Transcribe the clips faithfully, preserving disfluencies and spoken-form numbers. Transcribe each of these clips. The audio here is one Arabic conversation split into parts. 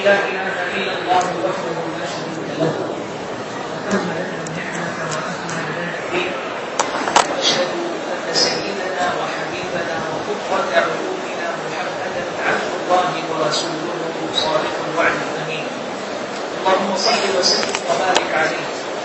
لا إله إلا الله وحده لا شريك له وتم لنا النعمة وأكمل لنا الدين وأشهد أن سيدنا وحبيبنا وقرة عيوننا محمدا عبد الله ورسوله صادق الوعد الأمين. اللهم صل وسلم وبارك عليه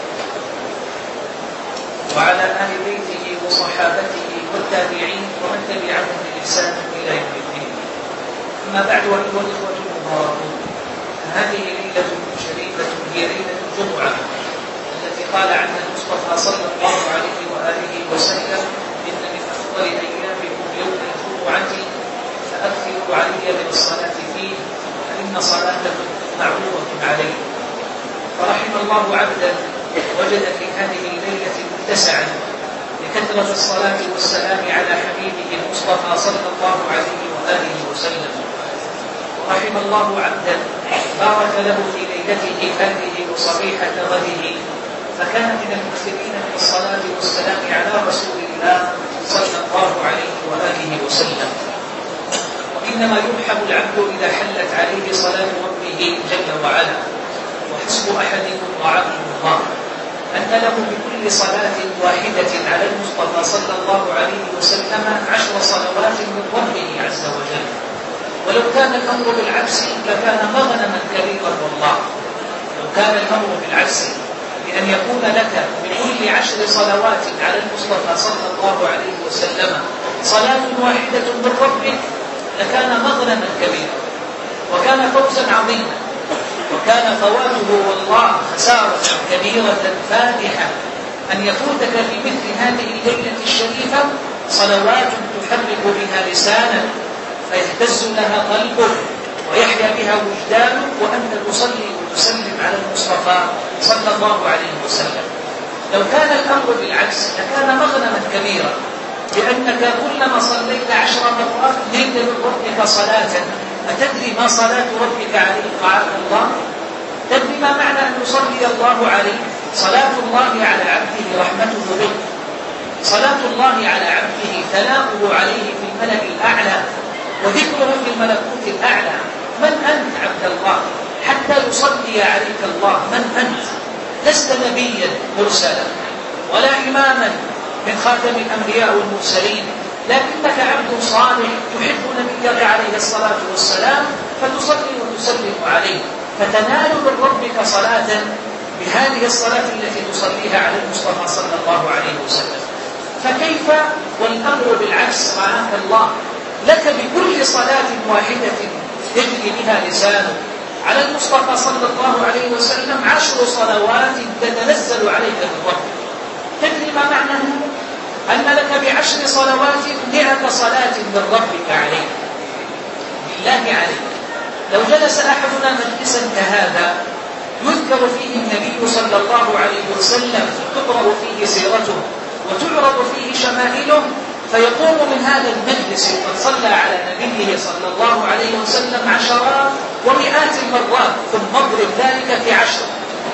وعلى آل بيته وصحابته والتابعين ومن تبعهم بإحسان إلى يوم الدين. أما بعد، أيها الإخوة المباركون، هذه ليلة شريفة هي ليلة الجمعة التي قال عنها المصطفى صلى الله عليه وآله وسلم: إن من أفضل أيامكم يوم الجمعة فأكثروا علي من الصلاة فيه فإن صلاتكم معروضة عليه. فرحم الله عبدا وجد في هذه الليلة متسعا لكثرة الصلاة والسلام على حبيبه المصطفى صلى الله عليه وآله وسلم. ورحم الله عبدا بارك له في ليلته هذه وصبيحة غده فكان من المكثرين من الصلاة والسلام على رسول الله صلى الله عليه وآله وسلم. وإنما يرحم العبد إذا حلت عليه صلاة ربه جل وعلا. وحسب أحدكم رعاكم الله أن له بكل صلاة واحدة على المصطفى صلى الله عليه وسلم عشر صلوات من ربه عز وجل. ولو كان الأمر بالعكس لكان مغنما كبيرا والله. لو كان الأمر بالعكس بأن يكون لك بكل عشر صلوات على المصطفى صلى الله عليه وسلم صلاة واحدة من ربك لكان مغنما كبيرا وكان فوزا عظيما، وكان فواته والله خسارة كبيرة فادحة أن يفوتك في مثل هذه الليلة الشريفة صلوات تحرك بها لسانك فيهتز لها قلبك ويحيا بها وجدانك وأنت تصلي وتسلم على المصطفى صلى الله عليه وسلم. لو كان الأمر بالعكس لكان مغنما كبيرا، لأنك كلما صليت عشر مرات نلت من ربك صلاة. أتدري ما صلاة ربك عليه قال الله؟ تدري ما معنى أن يصلي الله عليه؟ صلاة الله على عبده رحمته به، صلاة الله على عبده ثناؤه عليه في الملأ الأعلى وذكره في الملكوت الأعلى. من أنت عبد الله حتى يصلي عليك الله؟ من أنت؟ لست نبيا مرسلا ولا إماما من خاتم الأنبياء والمرسلين، لكنك عبد صالح تحب نبيك عليه الصلاة والسلام فتصلي وتسلم عليه فتنال من ربك صلاة بهذه الصلاة التي تصليها على المصطفى صلى الله عليه وسلم. فكيف والأمر بالعكس رعاك الله لك بكل صلاة واحدة يجري بها لسانك على المصطفى صلى الله عليه وسلم عشر صلوات تتنزل عليك من ربك. تدري ما معنى هذا؟ أن لك بعشر صلوات مئة صلاة من ربك عليك. بالله عليك لو جلس أحدنا مجلسا كهذا يذكر فيه النبي صلى الله عليه وسلم تقرأ فيه سيرته وتعرض فيه شمائله فيقوم من هذا المجلس وقد صلى على نبيه صلى الله عليه وسلم عشرات ومئات المرات ثم اضرب ذلك في عشر،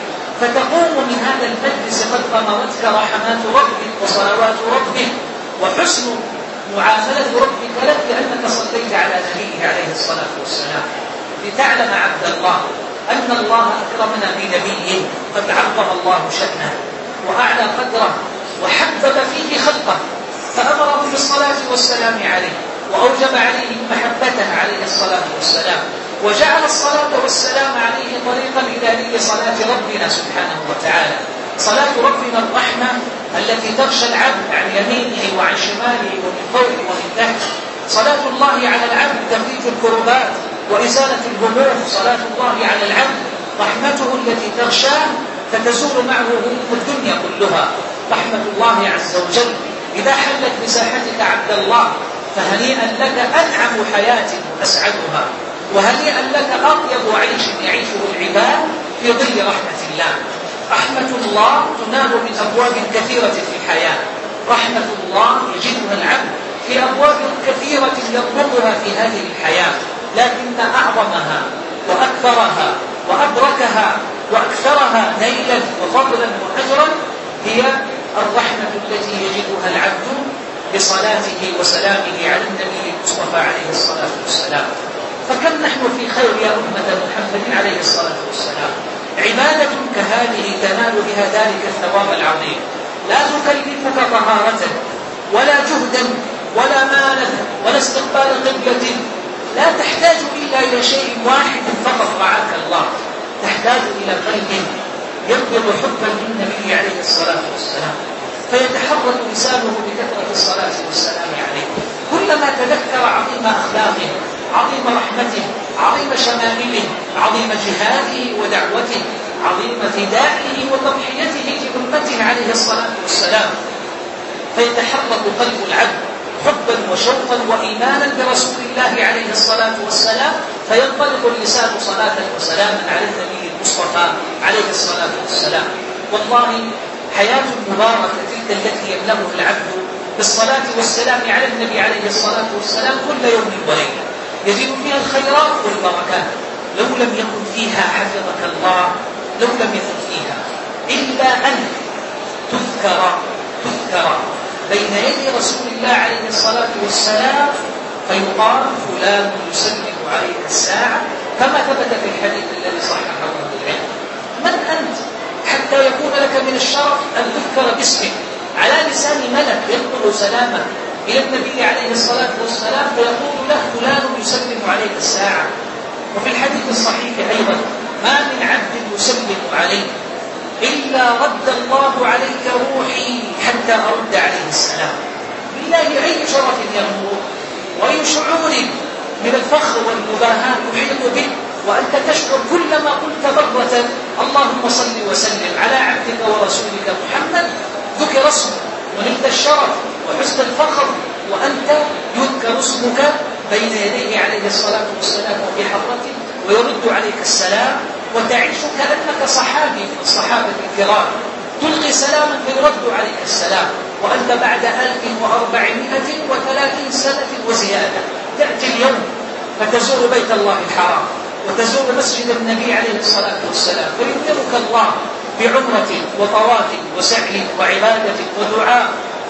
فتقوم من هذا المجلس قد غمرتك رحمات ربك وصلوات ربك وحسن معاملة ربك لك لأنك صليت على نبيه عليه الصلاة والسلام. لتعلم عبد الله أن الله أكرمنا بنبي قد عظم الله شأنه وأعلى قدره وحبب فيه خلقه فأمره بالصلاة والسلام عليه وأوجب عليه محبته عليه الصلاة والسلام وجعل الصلاة والسلام عليه طريقا إلى نيل صلاة ربنا سبحانه وتعالى. صلاة ربنا الرحمة التي تغشى العبد عن يمينه وعن شماله ومن فوق ومن تحت. صلاة الله على العبد تفريج الكربات وإزالة الهموم. صلاة الله على العبد رحمته التي تغشاه فتزول معه هموم الدنيا كلها. رحمة الله عز وجل إذا حلت بساحتك عبد الله فهنيئا لك أنعم حياة وأسعدها، وهنيئا لك أطيب عيش يعيشه العباد في ظل رحمة الله. رحمة الله تنال من أبواب كثيرة في الحياة. رحمة الله يجدها العبد في أبواب كثيرة يطلبها في هذه الحياة، لكن أعظمها وأكثرها وأبركها وأكثرها نيلا وفضلا وأجرا هي الرحمة التي يجدها العبد بصلاته وسلامه على النبي المصطفى عليه الصلاة والسلام. فكم نحن في خير يا أمة محمد عليه الصلاة والسلام. عبادة كهذه تنال بها ذلك الثواب العظيم، لا تكلفك طهارة ولا جهدا ولا مالا ولا استقبال قبلة، لا تحتاج إلا إلى شيء واحد فقط رعاك الله، تحتاج إلى قلب ينبض حبا للنبي عليه الصلاة والسلام، فيتحرك لسانه بكثرة الصلاة والسلام عليه. كلما تذكر عظيم أخلاقه، عظيم رحمته، عظيم شمائله، عظيم جهاده ودعوته، عظيم فدائه وتضحيته لأمته عليه الصلاة والسلام، فيتحرك قلب العبد حبا وشوقا وإيمانا برسول الله عليه الصلاة والسلام، فينطلق اللسان صلاة وسلاما على النبي المصطفى عليه الصلاة والسلام. والله حياة مباركة تلك التي يملأها العبد بالصلاة والسلام على النبي عليه الصلاة والسلام كل يوم وليلة، يجد فيها الخيرات والبركات. لو لم يكن فيها حفظك الله، لو لم يكن فيها إلا أن تذكر تذكر بين يدي رسول الله عليه الصلاة والسلام، فيقال فلان يسلم عليك الساعة، كما ثبت في الحديث الذي صححه أهل العلم. من أنت حتى يكون لك من الشرف أن تذكر باسمك على لسان ملك ينقل سلامه إلى النبي عليه الصلاة والسلام، فيقول له فلان يسلم عليك الساعة. وفي الحديث الصحيح أيضا ما من عبد يسلم عليك إلا رد الله عليك روحي حتى أرد عليه السلام. بالله أي شرف يغمر وأي شعور من الفخر والمباهاة يحيط به، وأنت تشعر كلما قلت مرة اللهم صل وسلم على عبدك ورسولك محمد ذكر اسمك ونلت الشرف وحسن الفخر، وأنت يذكر اسمك بين يديه عليه الصلاة والسلام وفي حضرته ويرد عليك السلام، وتعيش كأنك صحابي من الصحابة الكرام، تلقي سلاما فيرد عليك السلام، وأنت بعد ألف وأربعمائة وثلاثين سنة وزيادة تأتي اليوم فتزور بيت الله الحرام وتزور مسجد النبي عليه الصلاة والسلام، فيمرك الله بعمرة وطواف وسعي وعبادة ودعاء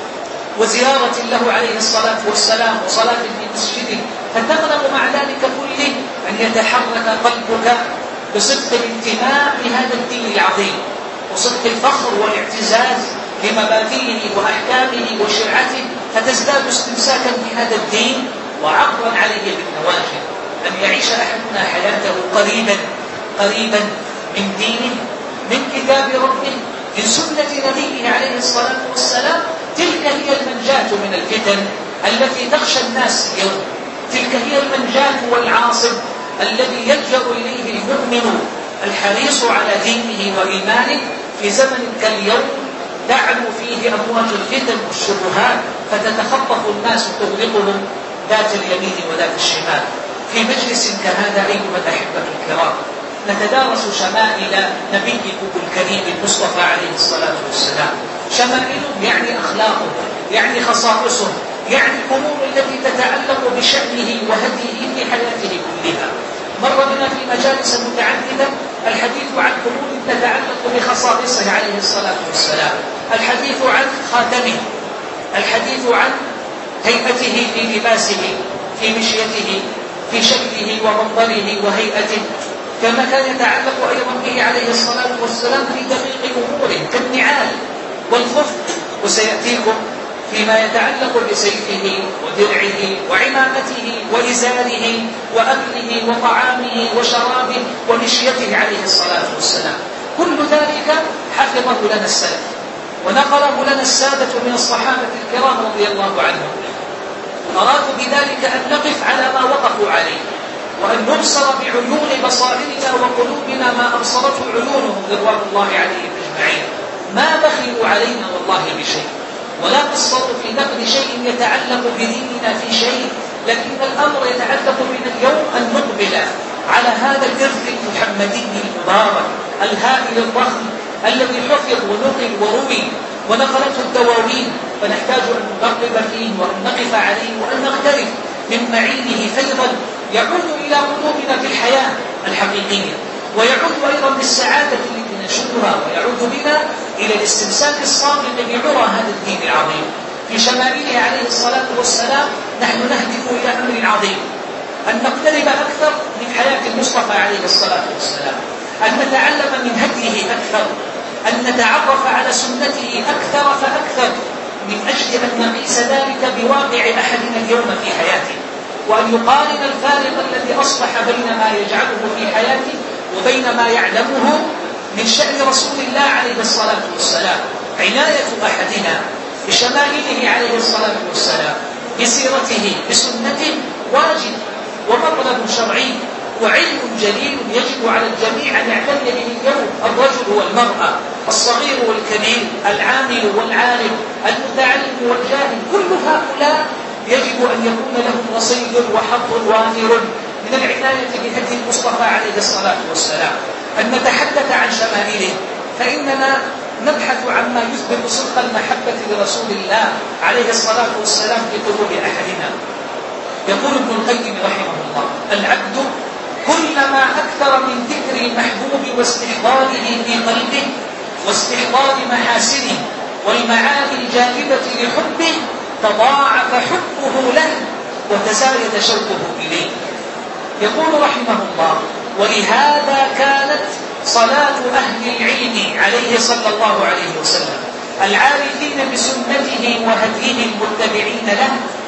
وزيارة له عليه الصلاة والسلام وصلاة في مسجده، فتغنم مع ذلك كله أن يتحرك قلبك بصدق الانتماء لهذا الدين العظيم، وصدق الفخر والاعتزاز لمبادئه وأحكامه وشرعته، فتزداد استمساكا بهذا الدين وعقلا عليه بالنواجذ. أن يعيش أحدنا حياته قريبا قريبا من دينه، من كتاب ربه، من سنة نبيه عليه الصلاة والسلام، تلك هي المنجاة من الفتن التي تخشى الناس اليوم، تلك هي المنجاة والعاصم الذي يلجأ إليه المؤمن الحريص على دينه وإيمانه في زمن كاليوم تعلو فيه أمواج الفتن والشبهات، فتتخطف الناس تغلقهم ذات اليمين وذات الشمال. في مجلس كهذا أيها الأحبة الكرام نتدارس شمائل نبيكم الكريم المصطفى عليه الصلاة والسلام. شمائله يعني أخلاقه، يعني خصائصه، يعني الأمور التي تتعلق بشأنه وهديه في حياته كلها. مر بنا في مجالس متعددة الحديث عن أمور تتعلق بخصائصه عليه الصلاة والسلام، الحديث عن خاتمه، الحديث عن هيئته في لباسه، في مشيته، في شكله ومنظره وهيئته، كما كان يتعلق أيضا به عليه الصلاة والسلام في دقيق أموره كالنعال والخف، وسيأتيكم فيما يتعلق بسيفه ودرعه وعمامته وإزاره وأكله وطعامه وشرابه ومشيته عليه الصلاة والسلام. كل ذلك حفظه لنا السلف ونقله لنا السادة من الصحابة الكرام رضي الله عنهم. أراد بذلك أن نقف على ما وقفوا عليه، وأن نبصر بعيون بصائرنا وقلوبنا ما أبصرته عيونهم رضوان الله عليهم أجمعين. ما بخلوا علينا والله بشيء، ولا قصروا في نقل شيء يتعلق بديننا في شيء، لكن الأمر يتعلق بنا اليوم أن نقبل على هذا الإرث المحمدي المبارك الهائل الضخم الذي حفظ ونقل وروي ونقلته الدواوين، فنحتاج أن نقلب فيه وأن نقف عليه وأن نغترف من معينه فيضا يعود إلى قلوبنا في الحياة الحقيقية، ويعود أيضا بالسعادة التي نشدها، ويعود بنا إلى الاستمساك الصادق بعرى هذا الدين العظيم. في شمائله عليه الصلاة والسلام نحن نهدف إلى أمر عظيم، أن نقترب أكثر من حياة المصطفى عليه الصلاة والسلام، أن نتعلم من هديه أكثر، أن نتعرف على سنته أكثر فأكثر، من أجل أن نقيس ذلك بواقع أحدنا اليوم في حياته، وأن يقارن الفارق الذي أصبح بين ما يجعله في حياته وبين ما يعلمه من شأن رسول الله عليه الصلاة والسلام. عناية أحدنا بشمائله عليه الصلاة والسلام، بسيرته، بسنته، واجب ومطلب شرعي وعلم جليل يجب على الجميع أن يعتني به اليوم، الرجل والمرأة، الصغير والكبير، العامل والعالم، المتعلم والجاهل، كل هؤلاء يجب أن يكون لهم نصيب وحظ وافر من العناية بهدي المصطفى عليه الصلاة والسلام، أن نتحدث عن شمائله، فإننا نبحث عما يثبت صدق المحبة لرسول الله عليه الصلاة والسلام في قلوب أحدنا. يقول ابن القيم رحمه الله: العبد كلما أكثر من ذكر المحبوب واستحضاره في قلبه واستحضار محاسنه والمعاني الجالبة لحبه تضاعف حبه له وتزايد شوقه إليه. يقول رحمه الله: ولهذا كانت صلاة أهل العلم عليه صلى الله عليه وسلم العارفين بسنته وهديه المتبعين له،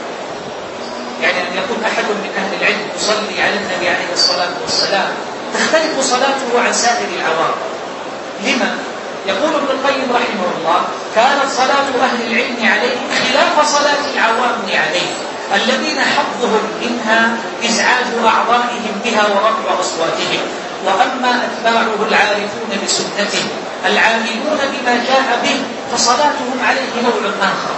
يعني أن يكون أحد من أهل العلم يصلي على النبي عليه الصلاة والسلام تختلف صلاته عن سائر العوام. لما؟ يقول ابن القيم رحمه الله: كانت صلاة أهل العلم عليه خلاف صلاة العوام عليه الذين حظهم منها إزعاج أعضائهم بها ورفع أصواتهم، وأما أتباعه العارفون بسنته العاملون بما جاء به فصلاتهم عليه نوع آخر،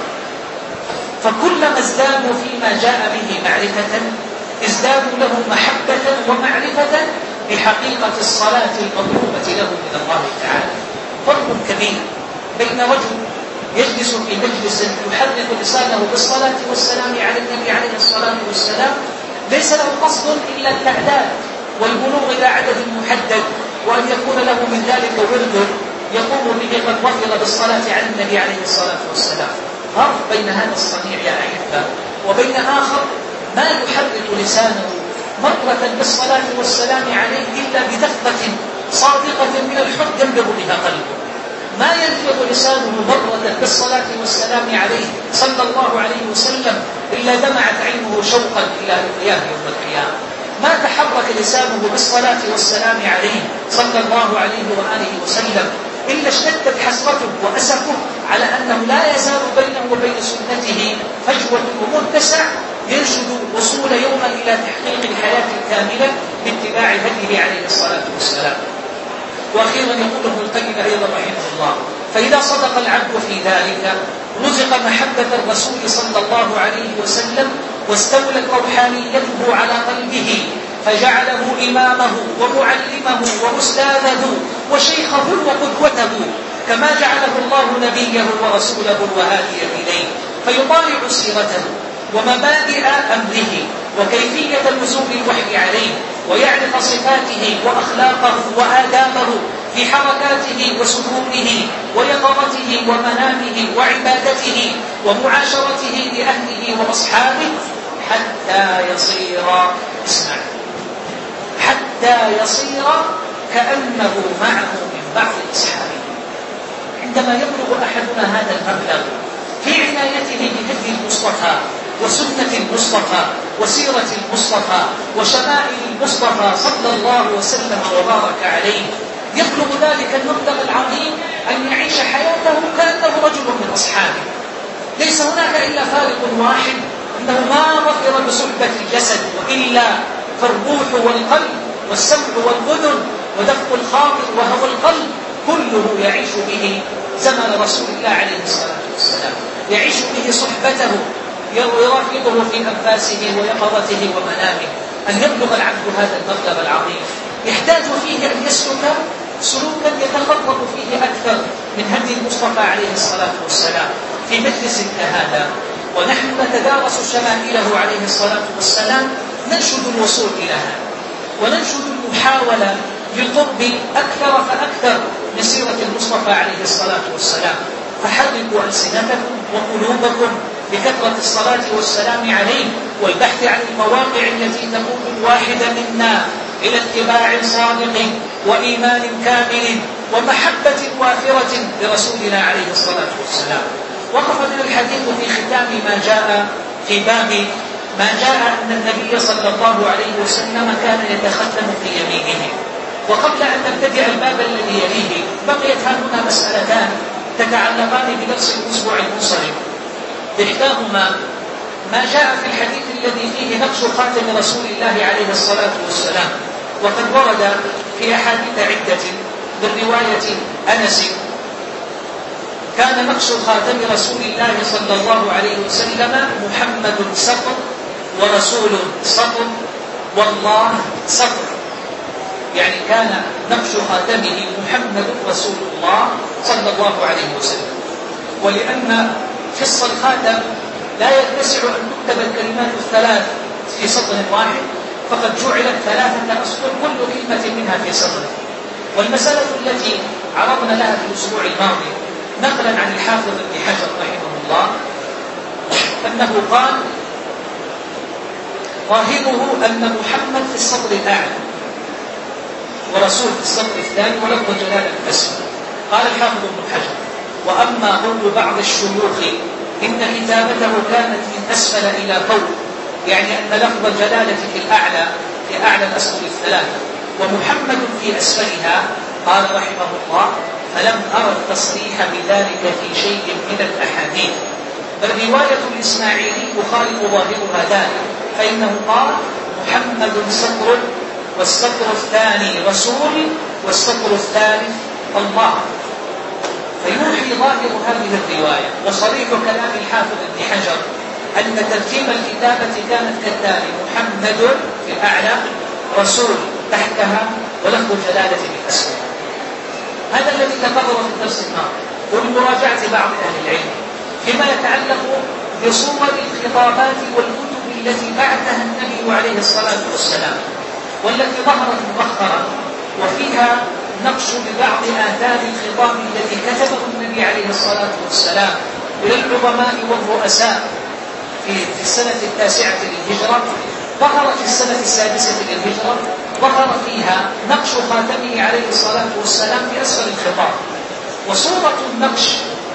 فكلما ازدادوا فيما جاء به معرفة ازدادوا له محبة ومعرفة بحقيقة الصلاة المطلوبة له من الله تعالى. فرق كبير بين رجل يجلس في مجلس يحرك لسانه بالصلاة والسلام على النبي عليه الصلاة والسلام ليس له قصد إلا التعداد والبلوغ إلى عدد محدد، وأن يكون له من ذلك ورد يقوم به قد وفر بالصلاة على النبي عليه الصلاة والسلام. فرق بين هذا الصنيع يا أحبة وبين آخر ما يحرك لسانه مرة بالصلاة والسلام عليه إلا بدفقة صادقة من الحب ينبض بها قلبه، ما ينفض لسانه مرة بالصلاة والسلام عليه صلى الله عليه وسلم إلا دمعت عينه شوقا إلى لقياه يوم القيامة، ما تحرك لسانه بالصلاة والسلام عليه صلى الله عليه وآله وسلم إلا اشتدت حسرته وأسفه على أنه لا يزال بينه وبين سنته فجوة ومتسع ينشد وصول يوما إلى تحقيق الحياة الكاملة باتباع هديه عليه الصلاة والسلام. وأخيرا يقول ابن القيم أيضا رحمه الله: فإذا صدق العبد في ذلك رزق محبة الرسول صلى الله عليه وسلم واستولت روحانيته على قلبه فجعله إمامه ومعلمه وأستاذه وشيخه وقدوته، كما جعله الله نبيه ورسوله وهادي إليه، فيطالع سيرته ومبادئ أمره وكيفية نزول الوحي عليه ويعرف صفاته وأخلاقه وآدابه في حركاته وسكونه ويقظته ومنامه وعبادته ومعاشرته لأهله وأصحابه حتى يصير اسمع حتى يصير كأنه معه من بعض أصحابه. عندما يبلغ أحدنا هذا المبلغ في عنايته بهدي المصطفى وسنة المصطفى وسيرة المصطفى وشمائل المصطفى صلى الله وسلم وبارك عليه، يبلغ ذلك المبلغ العظيم أن يعيش حياته كأنه رجل من أصحابه. ليس هناك إلا فارق واحد، أنه ما ظفر بصحبة الجسد، وإلا فالروح والقلب والسمع والأذن ودفق الخاطر وهوى القلب كله يعيش به زمن رسول الله عليه الصلاة والسلام، يعيش به صحبته، يرافقه في أنفاسه ويقظته ومنامه. أن يبلغ العبد هذا المبلغ العظيم يحتاج فيه أن يسلك سلوكا يتخطط فيه أكثر من هدي المصطفى عليه الصلاة والسلام في مجلس كهذا، ونحن نتدارس شمائله عليه الصلاة والسلام ننشد الوصول إلى هذا وننشد المحاولة للقرب أكثر فأكثر من سيرة المصطفى عليه الصلاة والسلام. فحركوا ألسنتكم وقلوبكم بكثرة الصلاة والسلام عليه والبحث عن المواقع التي تقود الواحد منا إلى اتباع صادق وإيمان كامل ومحبة وافرة لرسولنا عليه الصلاة والسلام. وقف من الحديث في ختام ما جاء في باب ما جاء أن النبي صلى الله عليه وسلم كان يتختم في يمينه. وقبل أن نبتدئ الباب الذي يليه بقيت هنا مسألتان تتعلقان بدرس الأسبوع المنصرم. إحداهما ما جاء في الحديث الذي فيه نقش خاتم رسول الله عليه الصلاة والسلام، وقد ورد في أحاديث عدة من رواية أنس كان نقش خاتم رسول الله صلى الله عليه وسلم محمد سطر ورسول سطر والله سطر، يعني كان نقش خاتمه محمد رسول الله صلى الله عليه وسلم. ولأن فص الخاتم لا يتسع أن تكتب الكلمات الثلاث في سطر واحد، فقد جعلت ثلاثة أسطر كل كلمة منها في سطر. والمسألة التي عرضنا لها في الأسبوع الماضي نقلا عن الحافظ ابن حجر رحمه الله أنه قال ظاهره أن محمد في السطر الأعلى ورسول في السطر الثاني ولفظ جلالة الأسفل. قال الحافظ ابن حجر وأما قول بعض الشيوخ إن كتابته كانت من أسفل إلى فوق، يعني أن لفظ الجلالة في الأعلى في أعلى الأسطر الثلاثة ومحمد في أسفلها، قال رحمه الله فلم أرى التصريح بذلك في شيء من الأحاديث، بل رواية الإسماعيلي يخالف ظاهرها ذلك، فإنه قال محمد سطر والسطر الثاني رسول والسطر الثالث الله. فيوحي ظاهر هذه الرواية وصريح كلام الحافظ ابن حجر أن ترتيب الكتابة كانت كالتالي: محمد في الأعلى، رسول تحتها، ولفظ جلالة بالأسفل. هذا الذي تقرر في الدرس الماضي وبمراجعة بعض أهل العلم فيما يتعلق بصور الخطابات والكتب التي بعثها النبي عليه الصلاة والسلام، والتي ظهرت مؤخرا وفيها نقش لبعض آثار الخطاب التي كتبه النبي عليه الصلاة والسلام إلى العظماء والرؤساء في السنة التاسعة للهجرة. ظهر في السنة السادسة للهجرة ظهر فيها نقش خاتمه عليه الصلاة والسلام في أسفل الخطاب. وصورة النقش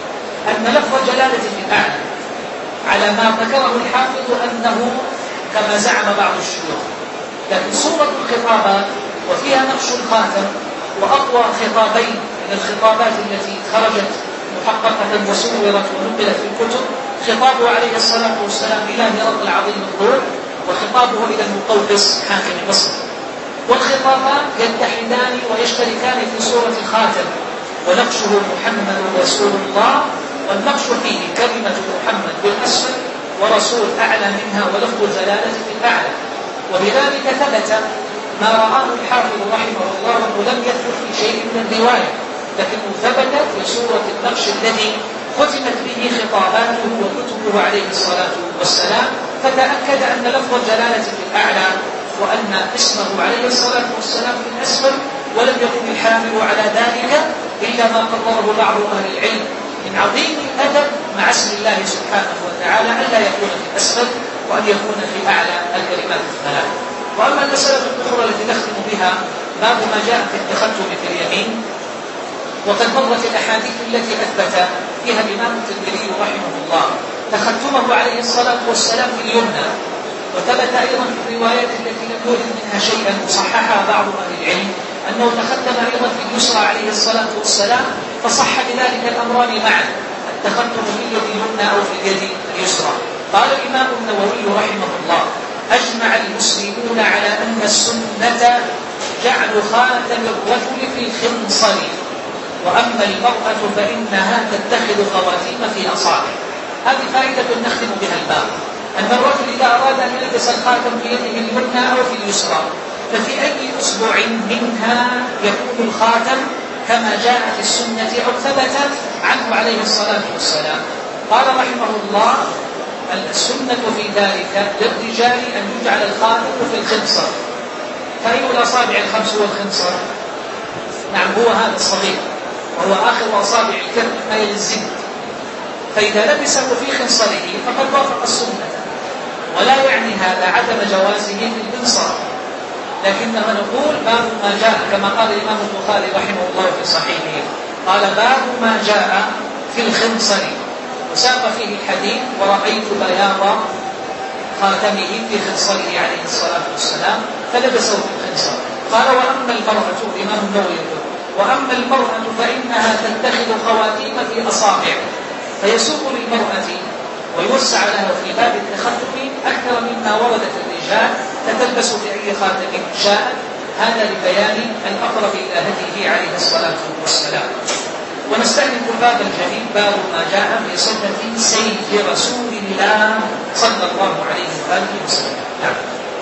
أن لفظ جلالة في الأعلى على ما ذكره الحافظ أنه كما زعم بعض الشيوخ، لكن صورة الخطابات وفيها نقش الخاتم. وأقوى خطابين من الخطابات التي خرجت محققة وصورت ونقلت في الكتب خطابه عليه الصلاة والسلام إلى هرقل العظيم الروم، وخطابه إلى المقوقس حاكم مصر. والخطابان يتحدان ويشتركان في صورة الخاتم، ونقشه محمد رسول الله، والنقش فيه كلمة محمد بالأسفل ورسول أعلى منها ولفظ الجلالة في الأعلى. وبذلك ثبت ما رآه الحافظ رحمه الله أنه لم يثبت في شيء من الرواية، لكنه ثبت في صورة النقش الذي ختمت به خطاباته وكتبه عليه الصلاة والسلام، فتأكد أن لفظ الجلالة في الأعلى وأن اسمه عليه الصلاة والسلام في الأسفل، ولم يكن الحامل على ذلك إلا ما قرره بعض أهل العلم من عظيم الأدب مع اسم الله سبحانه وتعالى ألا يكون في الأسفل وأن يكون في أعلى الكلمات الثلاث. وأما المسألة الأخرى التي نختم بها باب ما جاء في التختم في اليمين، وقد مرت الأحاديث التي أثبت فيها الإمام الترمذي رحمه الله تختمه عليه الصلاة والسلام في اليمنى، وثبت أيضا في الروايات التي لم يورد منها شيئا وصححها بعض أهل العلم أنه تختم أيضا في اليسرى عليه الصلاة والسلام، فصح بذلك الأمران معا، التختم في اليد اليمنى أو في اليد اليسرى. قال الإمام النووي رحمه الله أجمع المسلمون على أن السنة جعل خاتم الرجل في الخنصر، وأما المرأة فإنها تتخذ خواتيم في أصابع. هذه فائدة نختم بها الباب، أن الرجل إذا أراد أن يلبس الخاتم في يده اليمنى أو في اليسرى ففي أي أسبوع منها يكون الخاتم كما جاء في السنة أو ثبت عنه عليه الصلاة والسلام. قال رحمه الله السنة في ذلك للرجال أن يجعل الخاتم في الخنصر. فأي الأصابع الخمس هو الخنصر؟ نعم هو هذا الصغير، وهو آخر أصابع الكف ما يلي الزند. فإذا لبسه في خنصره فقد وافق السنة، ولا يعني يعني هذا عدم جوازه في الإنصار، لكننا نقول باب ما جاء كما قال الإمام البخاري رحمه الله في صحيحه، قال باب ما جاء في الخنصر، وساق فيه الحديث ورأيت بياض خاتمه في خنصره عليه الصلاة والسلام فلبسه في الخنصر. قال وأما المرأة، الإمام النووي يقول وأما المرأة فإنها تتخذ خواتيم في أصابع، فيسوق للمرأة ويوسع لها في باب التخطب أكثر مما وردت الرجال تتلبس في أي خاتم شاءت، هذا لبيان الأقرب إلى هديه عليه الصلاة والسلام. ونستأنف الباب الجديد باب ما جاء في صفة سيف رسول الله صلى الله عليه وآله وسلم. نعم.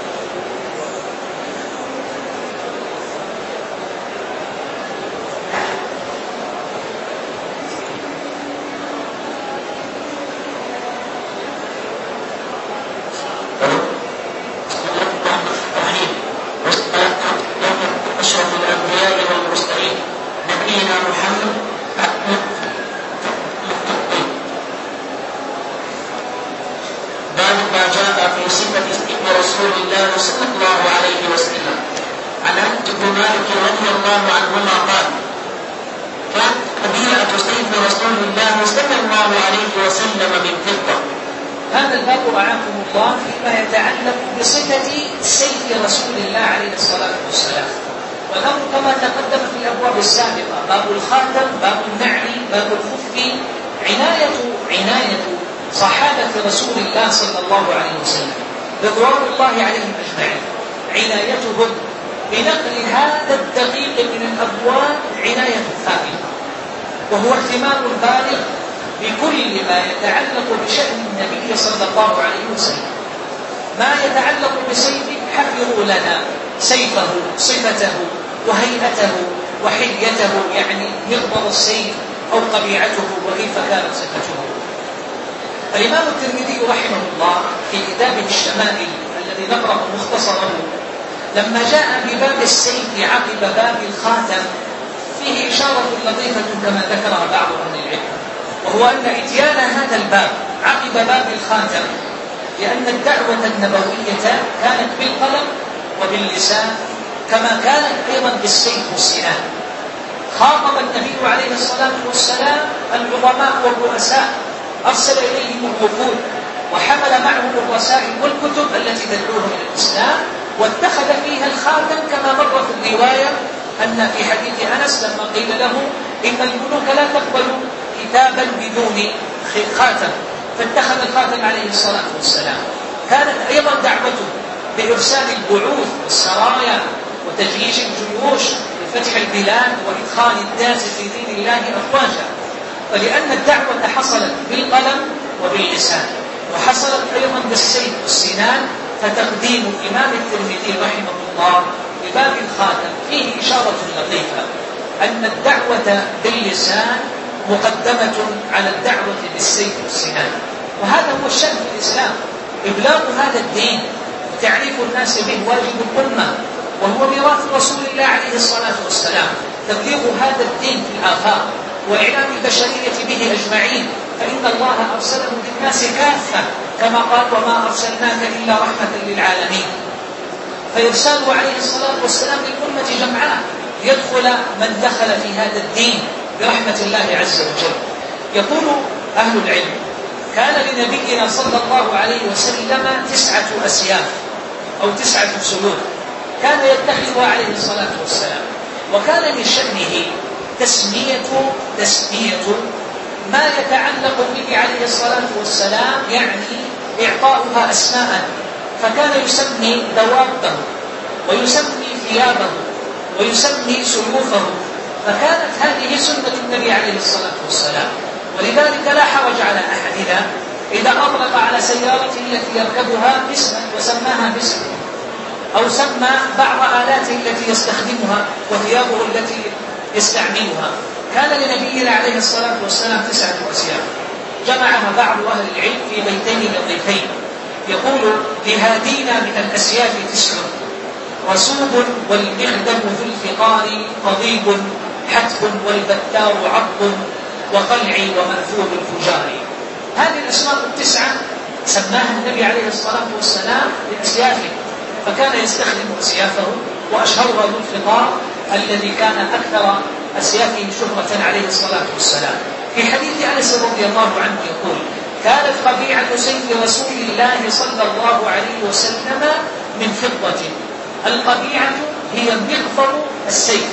هذا الباب رعاكم الله فيما يتعلق بصفة سيف رسول الله عليه الصلاة والسلام، والأمر كما تقدم في الأبواب السابقة، باب الخاتم، باب النعل، باب الخف، عناية عناية صحابة رسول الله صلى الله عليه وسلم رضوان الله عليهم أجمعين، عنايتهم بنقل هذا الدقيق من الأبواب عناية فائقة، وهو اهتمام بالغ بكل ما يتعلق بشأن النبي صلى الله عليه وسلم. ما يتعلق بسيفه حفظوا لنا سيفه، صفته وهيئته وحليته، يعني مغبر السيف أو قبيعته وكيف كانت صفته. الإمام الترمذي رحمه الله في كتابه الشمائل الذي نقرأ مختصره لما جاء بباب السيف عقب باب الخاتم فيه إشارة لطيفة كما ذكرها بعض أهل العلم، وهو أن إتيان هذا الباب عقب باب الخاتم لأن الدعوة النبوية كانت بالقلم وباللسان كما كانت أيضا بالسيف والسنان. خاطب النبي عليه الصلاة والسلام العظماء والرؤساء، أرسل إليهم الوفود وحمل معهم الرسائل والكتب التي تدعوهم إلى الإسلام، واتخذ فيها الخاتم كما مر في الرواية أن في حديث أنس لما قيل له إن الملوك لا تقبل كتابا بدون خاتم فاتخذ الخاتم عليه الصلاة والسلام. كانت أيضا دعوته بإرسال البعوث والسرايا وتجييش الجيوش لفتح البلاد وإدخال الناس في دين الله أفواجا، فلأن الدعوة حصلت بالقلم وباللسان وحصلت أيضا بالسيف والسنان، فتقديم الإمام الترمذي رحمه الله لباب الخاتم فيه إشارة لطيفة أن الدعوة باللسان مقدمة على الدعوة بالسيف والسنان، وهذا هو الشأن في الإسلام، إبلاغ هذا الدين وتعريف الناس به واجب الأمة، وهو ميراث رسول الله عليه الصلاة والسلام، تبليغ هذا الدين في الآفاق وإعلام البشرية به أجمعين، فإن الله أرسله للناس كافة كما قال وما أرسلناك إلا رحمة للعالمين. فيرسله عليه الصلاة والسلام للأمة جمعاء يدخل من دخل في هذا الدين برحمة الله عز وجل. يقول أهل العلم كان لنبينا صلى الله عليه وسلم تسعة أسياف أو تسعة سيوف كان يتخذها عليه الصلاة والسلام، وكان من شأنه تسمية تسمية ما يتعلق به عليه الصلاة والسلام، يعني إعطاؤها أسماء، فكان يسمي دوابه ويسمي ثيابه ويسمي سيوفه، فكانت هذه سنة النبي عليه الصلاة والسلام. ولذلك لا حرج على أحدنا إذا أطلق على سيارته التي يركبها اسما وسماها باسم، أو سمى بعض آلاته التي يستخدمها وثيابه التي يستعملها. كان لنبينا عليه الصلاة والسلام تسعة أسياف جمعها بعض أهل العلم في بيتين لطيفين، يقول لهادينا من الأسياف تسع: رسوب والمخدم ذو الفقار، قضيب حتف والبتار عض، وقلعي ومأثور الفجار. هذه الأسماء التسعة سماها النبي عليه الصلاة والسلام بأسيافه، فكان يستخدم أسيافه، وأشهرها ذو الفقار الذي كان أكثر أسيافه شهرة عليه الصلاة والسلام. في حديث أنس رضي الله عنه يقول: كانت قبيعة سيف رسول الله صلى الله عليه وسلم من فضة. القبيعة هي مغفر السيف،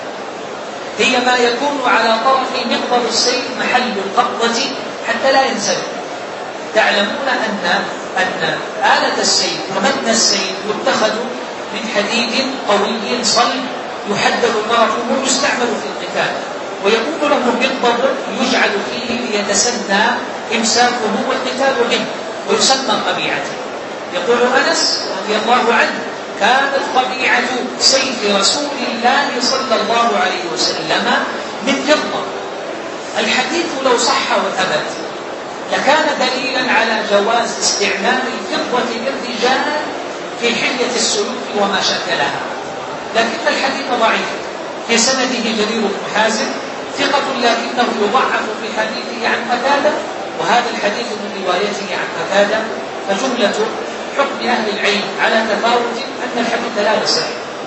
هي ما يكون على طرف مغفر السيف محل القبضة حتى لا ينزل. تعلمون أن أن آلة السيف ومتن السيف يتخذ من حديد قوي صلب يحدد طرفه يستعمل في القتال، ويكون له مقبض يجعل فيه ليتسنى إمساكه والقتال به، ويسمى قبيعة. يقول أنس رضي الله عنه: كانت قبيعة سيف رسول الله صلى الله عليه وسلم من فضة. الحديث لو صح وثبت لكان دليلا على جواز استعمال الفضة للرجال في حلية السلوك وما شكلها، لكن الحديث ضعيف. في سنده جرير بن حازم ثقة لكنه يضعف في حديثه عن قتادة، وهذا الحديث من روايته عن قتادة، فجملة حكم أهل العلم على تفاوت أن الحديث لا يصح.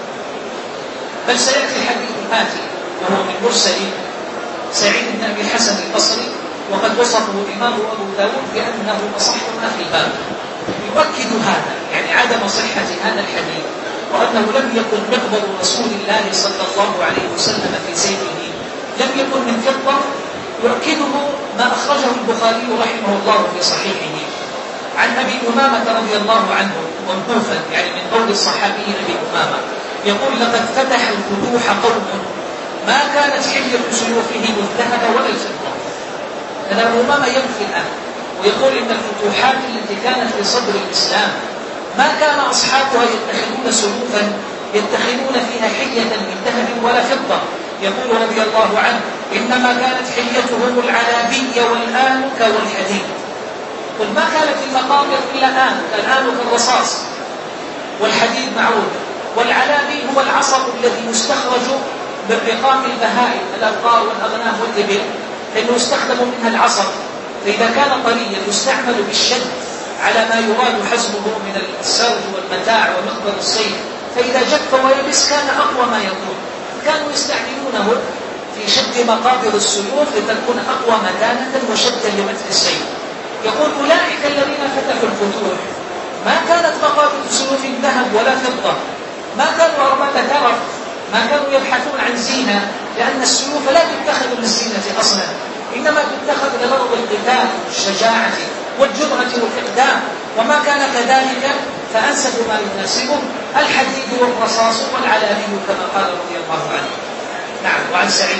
بل سيأتي الحديث الآتي وهو من مرسل سعيد بن أبي الحسن البصري، وقد وصفه الإمام أبو داود بأنه أصح ما في الباب، يؤكد هذا، يعني عدم صحة هذا الحديث، وأنه لم يكن مقبض رسول الله صلى الله عليه وسلم في سيفه لم يكن من فضة. يؤكده ما أخرجه البخاري رحمه الله في صحيحه عن أبي أمامة رضي الله عنه موقوفا، يعني من قول الصحابي أبي أمامة، يقول: لقد فتح الفتوح قوم ما كانت حلية سيوفهم الذهب ولا الفضة. هذا أبو أمامة ينفي الآن ويقول إن الفتوحات التي كانت في صدر الإسلام ما كان أصحابها يتخذون سيوفا يتخذون فيها حلية من ذهب ولا فضة. يقول رضي الله عنه: إنما كانت حليتهم العلابية والآنك والحديد. قل ما كانت في المقابر إلا آنك، الآنك الرصاص، والحديد معروف، والعلابي هو العصب الذي يستخرج من رقام البهائم الأبقار والأغنام والإبل، لأنه يستخدم منها العصب، فإذا كان طريا يستعمل بالشد على ما يراد حزمه من السرد والمتاع ومقدر السيف، فإذا جف ويبس كان أقوى ما يكون. كانوا يستعملونه في شد مقابر السيوف لتكون أقوى متانة وشدا لمتن السيف. يقول: أولئك الذين فتحوا الفتوح ما كانت مقابر سيوف ذهب ولا فضة، ما كانوا أربعة ترف، ما كانوا يبحثون عن زينة، لأن السيوف لا تتخذ للزينة أصلا، إنما تتخذ لغرض القتال والشجاعة والجرأة والإقدام، وما كان كذلك فأنسب ما يناسبه الحديد والرصاص والعلابي كما قال رضي الله عنه. نعم. وعن سعيد: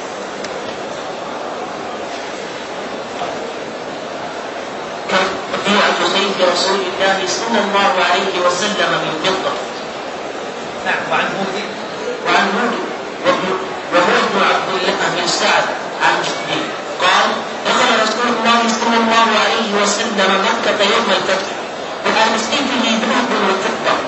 قبيعة سيف رسول الله صلى الله عليه وسلم من فضة. نعم. وعن هود وعن هود وهو ابن عبد الله بن سعد عن جده قال: دخل رسول الله صلى الله عليه وسلم مكة يوم الفتح وعن سيفه ذهب وفضة.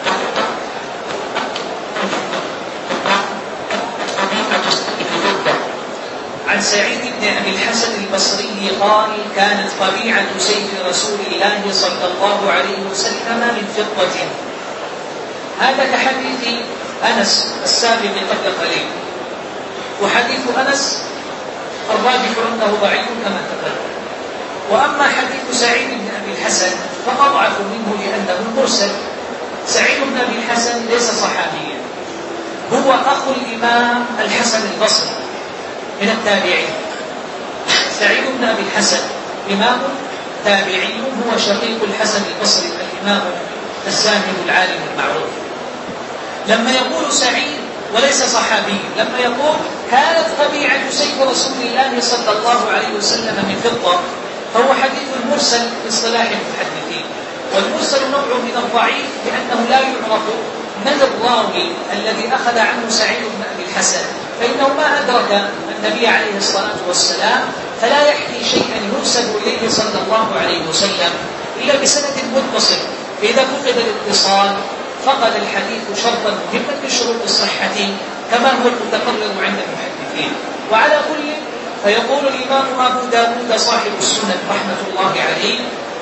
قبيعة سيف فضة. عن سعيد بن أبي الحسن البصري قال: كانت قبيعة سيف رسول الله صلى الله عليه وسلم من فضة. هذا كحديث أنس السابق قبل قليل، وحديث أنس الراجح أنه ضعيف كما تقدم. وأما حديث سعيد بن أبي الحسن فأضعف منه لأنه مرسل. سعيد بن أبي الحسن ليس صحابيا، هو أخو الإمام الحسن البصري من التابعين. سعيد بن أبي الحسن إمام تابعي، هو شقيق الحسن البصري الإمام الزاهد العالم المعروف. لما يقول سعيد وليس صحابي، لما يقول كانت قبيعة سيف رسول الله صلى الله عليه وسلم من فضة، فهو حديث مرسل في اصطلاح المحدثين. والمرسل نوع من الضعيف لأنه لا يعرف من الراوي الذي أخذ عنه سعيد بن أبي الحسن، فإنه ما أدرك النبي عليه الصلاة والسلام، فلا يحكي شيئا ينسب إليه صلى الله عليه وسلم إلا بسند متصل. فإذا فقد الاتصال فقد الحديث شرطا مهما من شروط الصحة كما هو المتقرر عند المحدثين. وعلى كل فيقول الإمام أبو داود صاحب السنن رحمة الله عليه: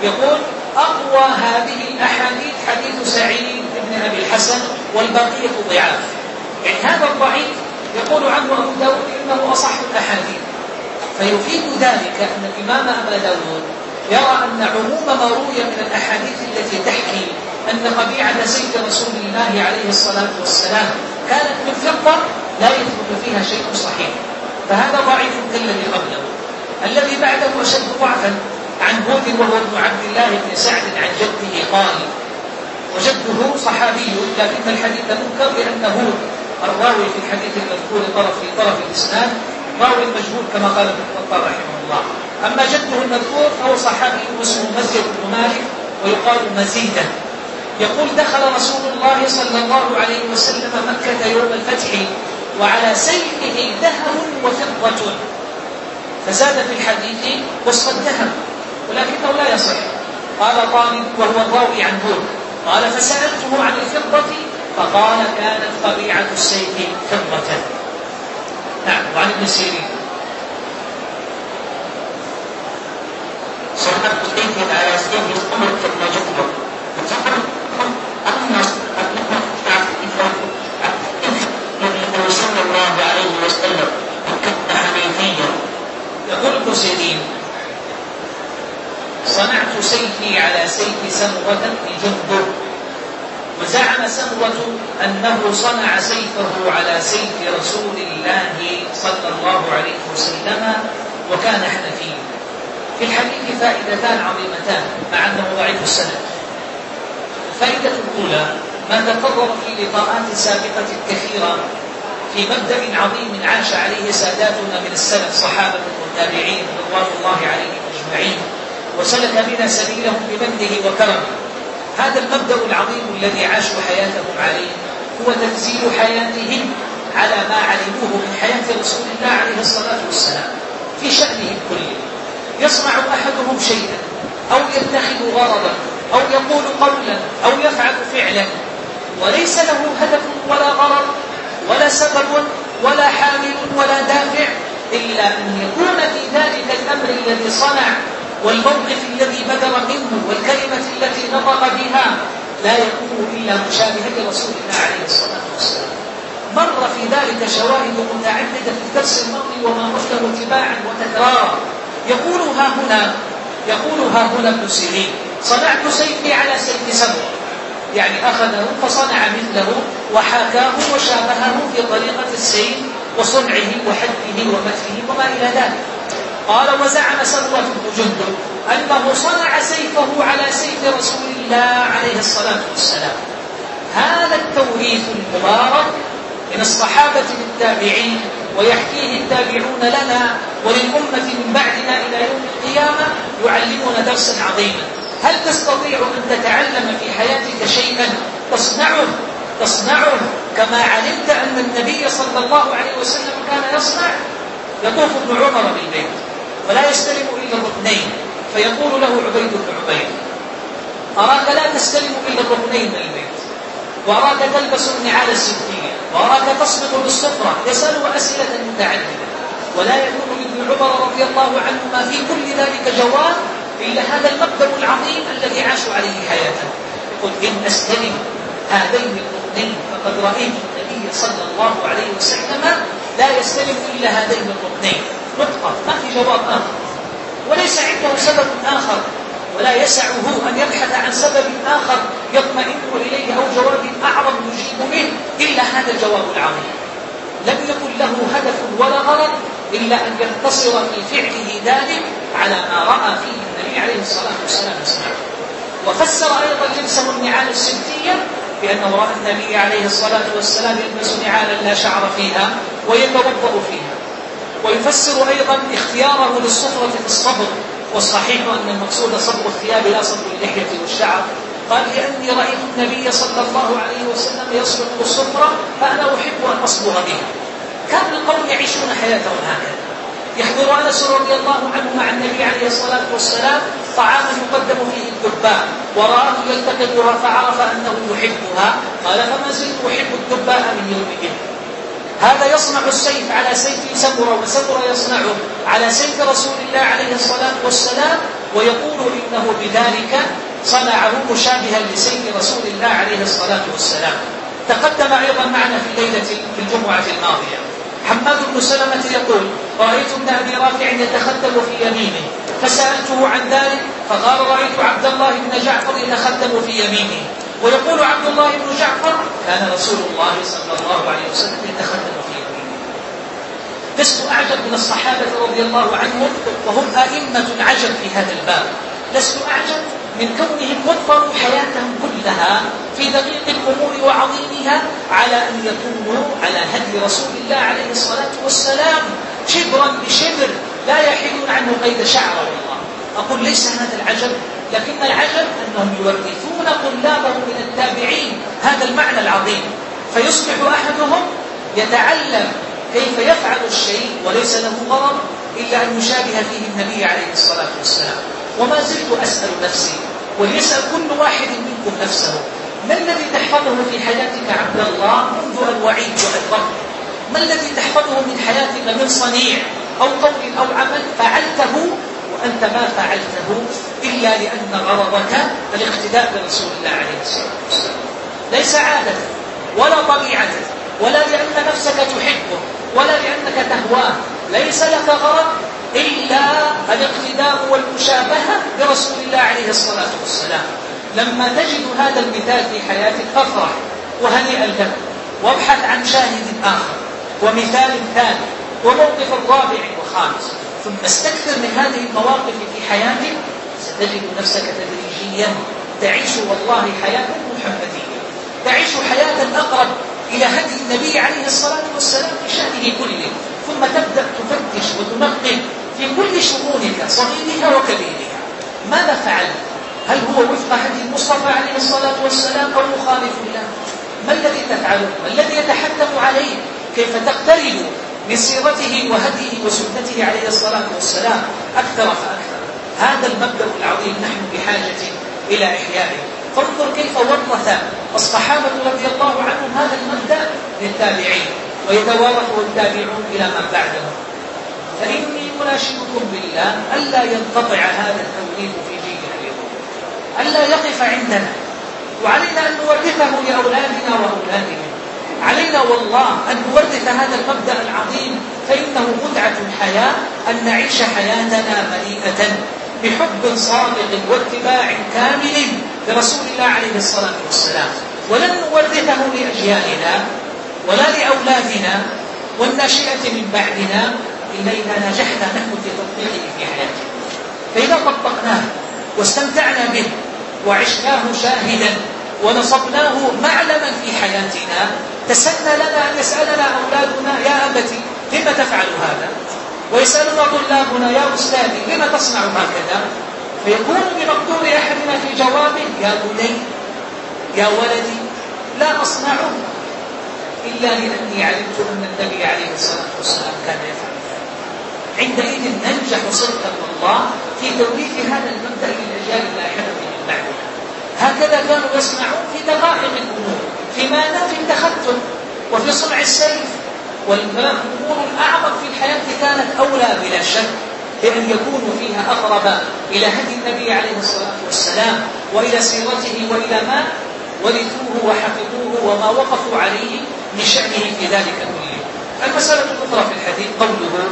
يقول أقوى هذه الأحاديث حديث سعيد بن أبي الحسن والبقية ضعاف. يعني هذا الضعيف يقول عنه أبو داود إنه أصح الأحاديث، فيفيد ذلك أن الإمام أبا داود يرى أن عموم ما روي من الأحاديث التي تحكي أن قبيعة سيف رسول الله عليه الصلاة والسلام كانت من فضة لا يثبت فيها شيء صحيح، فهذا ضعيف كالذي قبله. الذي بعده أشد ضعفا عن هود وهو ابن عبد الله بن سعد عن جده قال، وجده صحابي لكن الحديث منكر لأن هود الراوي في الحديث المذكور طرف في طرف الإسناد راوي مجهول كما قال ابن بطال رحمه الله. أما جده المذكور فهو صحابي اسمه مزيد بن مالك ويقال مزيدا. يقول دخل رسول الله صلى الله عليه وسلم مكة يوم الفتح وعلى سيفه ذهب وفضة، فزاد في الحديث وصف الذهب ولكنه لا يصح. قال طالب وهو الراوي عن هود قال فسألته عن الفضة فقال كانت قبيعة السيف فضة. نعم. وعن ابن سيرين صحبت سيفي على سيفي الأمر كما جفر صلى الله عليه وسلم كان حنيفيا. يقول ابن سيرين صنعت سيفي على سيف سمرة بن جندب، وزعم سمرة أنه صنع سيفه على سيف رسول الله صلى الله عليه وسلم وكان حنفيا. في الحديث فائدتان عظيمتان مع أنه ضعيف السند. الفائدة الأولى ما تقرر في لقاءات سابقة كثيرة في مبدأ عظيم عاش عليه ساداتنا من السلف صحابة والتابعين رضوان الله عليهم أجمعين، وسلك بنا سبيلهم بمنه وكرمه. هذا المبدأ العظيم الذي عاشوا حياتهم عليه هو تنزيل حياتهم على ما علموه من حياة رسول الله عليه الصلاة والسلام في شأنهم كله. يصنع أحدهم شيئا أو يتخذ غرضا أو يقول قولا أو يفعل فعلا وليس له هدف ولا غرض ولا سبب ولا حامل ولا دافع إلا أن يكون في ذلك الأمر الذي صنع والموقف الذي بدر منه والكلمة التي نطق بها لا يكون إلا مشابها لرسول الله عليه الصلاة والسلام. مر في ذلك شواهد متعددة في الدرس الماضي وما رده تباعا وتكرارا. يقولها هنا يقولها هنا ابن سيرين صنعت سيفي على سيف سمرة، يعني أخذه فصنع مثله وحاكاه وشابهه في طريقة السيف وصنعه وحده ومثله وما إلى ذلك. قال وزعم سمرة بن جندب أنه صنع سيفه على سيف رسول الله عليه الصلاة والسلام. هذا التوريث المبارك من الصحابة للتابعين ويحكيه التابعون لنا وللأمة من بعدنا إلى يوم القيامة يعلمنا درسا عظيما. هل تستطيع أن تتعلم في حياتك شيئا تصنعه تصنعه كما علمت أن النبي صلى الله عليه وسلم كان يصنع؟ يطوف ابن عمر بالبيت ولا يستلم إلا الركنين، فيقول له عبيد بن عبيد أراك لا تستلم إلا الركنين من البيت، وأراك تلبس النعال السبتية، وأراك تصبغ بالصفرة. يسأله أسئلة متعددة ولا يكون ابن عمر رضي الله عنهما في كل ذلك جواب إلا هذا المبدأ العظيم الذي عاشوا عليه حياته. يقول إن أستلم هذين الركنين فقد رأيت النبي صلى الله عليه وسلم لا يستلم إلا هذين الركنين. نقطة، ما في جواب آخر وليس عنده سبب آخر ولا يسعه أن يبحث عن سبب آخر يطمئن إليه أو جواب أعظم يجيب به إلا هذا الجواب العظيم. لم يكن له هدف ولا غرض إلا أن يقتصر في فعله ذلك على ما رأى فيه النبي عليه الصلاة والسلام يصنعه. وفسر أيضا لبسه النعال السبتية بأنه رأى النبي عليه الصلاة والسلام يلبس نعالا لا شعر فيها ويتوضأ فيها. ويفسر أيضا اختياره للصفرة في الصبر، والصحيح أن المقصود صبر الثياب لا صبر اللحية والشعر. قال لأني رأيت النبي صلى الله عليه وسلم يصبغ الصفرة فأنا أحب أن أصبغ بها. كان القوم يعيشون حياتهم هكذا. يحضر أنس رضي الله عنه مع النبي عليه الصلاة والسلام طعاما يقدم فيه الدباء ورآه يلتقطها فعرف أنه يحبها، قال فما زلت أحب الدباء من يومئذ. هذا يصنع السيف على سيف سمرة وسمرة يصنعه على سيف رسول الله عليه الصلاة والسلام ويقول إنه بذلك صنعه مشابها لسيد رسول الله عليه الصلاة والسلام. تقدم أيضا معنا في ليلة في الجمعة الماضية حماد بن سلمة يقول: رأيت ابن أبي رافع يتخدم في يمينه فسألته عن ذلك فقال: رأيت عبد الله بن جعفر يتخدم في يمينه. ويقول عبد الله بن جعفر: كان رسول الله صلى الله عليه وسلم يتخدم في يمينه. لست أعجب من الصحابة رضي الله عنهم وهم أئمة عجب في هذا الباب. لست أعجب من كونهم وفروا حياتهم كلها في دقيق الأمور وعظيمها على أن يكونوا على هدي رسول الله عليه الصلاة والسلام شبرا بشبر لا يحيدون عنه قيد شعر. والله أقول ليس هذا العجب، لكن العجب أنهم يورثون طلابهم من التابعين هذا المعنى العظيم، فيصبح أحدهم يتعلم كيف يفعل الشيء وليس له غرض إلا أن يشابه فيه النبي عليه الصلاة والسلام. وما زلت أسأل نفسي وليسأل كل واحد منكم نفسه: ما الذي تحفظه في حياتك عبد الله منذ أن وعيت وأدركت؟ ما الذي تحفظه من حياتك من صنيع أو قول أو عمل فعلته وأنت ما فعلته إلا لأن غرضك الاقتداء برسول الله عليه الصلاة والسلام؟ ليس عادة ولا طبيعة ولا لأن نفسك تحبه ولا لأنك تهواه، ليس لك غرض إلا الاقتداء والمشابهة برسول الله عليه الصلاة والسلام. لما تجد هذا المثال في حياتك فافرح وهنيئا لك، وابحث عن شاهد آخر ومثال ثاني وموقف رابع وخامس، ثم استكثر من هذه المواقف في حياتك، ستجد نفسك تدريجيا تعيش والله حياة محمدية، تعيش حياة أقرب إلى هدي النبي عليه الصلاة والسلام في شأنه كله، ثم تبدأ تفتش وتنقب في كل شؤونك صغيرها وكبيرها. ماذا فعلت؟ هل هو وفق هدي المصطفى عليه الصلاة والسلام أو مخالف له؟ ما الذي تفعله؟ ما الذي يتحتم عليه؟ كيف تقترب من سيرته وهديه وسنته عليه الصلاة والسلام أكثر فأكثر؟ هذا المبدأ العظيم نحن بحاجة إلى إحيائه. فانظر كيف ورث الصحابة رضي الله عنهم هذا المبدأ للتابعين، ويتوارثه التابعون إلى من بعدهم. فإني أناشدكم بالله ألا ينقطع هذا التوريث في جيلنا اليوم، ألا يقف عندنا، وعلينا أن نورثه لأولادنا وأولادهم. علينا والله أن نورث هذا المبدأ العظيم، فإنه متعة الحياة أن نعيش حياتنا مليئة بحب صادق واتباع كامل لرسول الله عليه الصلاة والسلام. ولن نورثه لأجيالنا ولا لأولادنا والناشئة من بعدنا إلا إذا نجحنا نحن في تطبيقه في حياتنا. فإذا طبقناه واستمتعنا به وعشناه شاهدا ونصبناه معلما في حياتنا، تسنى لنا أن يسألنا أولادنا: يا أبتي لما تفعل هذا؟ ويسألنا طلابنا: يا أستاذي لما تصنع هكذا؟ فيكون بمقدور أحدنا في جوابه: يا بني يا ولدي لا أصنعه إلا لأني علمت أن النبي عليه الصلاة والسلام كان يفعل ذلك. عندئذ ننجح صدقا والله في توريث هذا المبدأ للأجيال اللاحقة من بعدنا. هكذا كانوا يصنعون في دقائق الأمور، في ماذا؟ في التختم وفي صنع السيف. والأمور الأعظم في الحياة كانت أولى بلا شك بأن يكونوا فيها أقرب إلى هدي النبي عليه الصلاة والسلام وإلى سيرته وإلى ما ورثوه وحفظوه وما وقفوا عليه من شأنه في ذلك كله. المسألة الأخرى في الحديث قوله: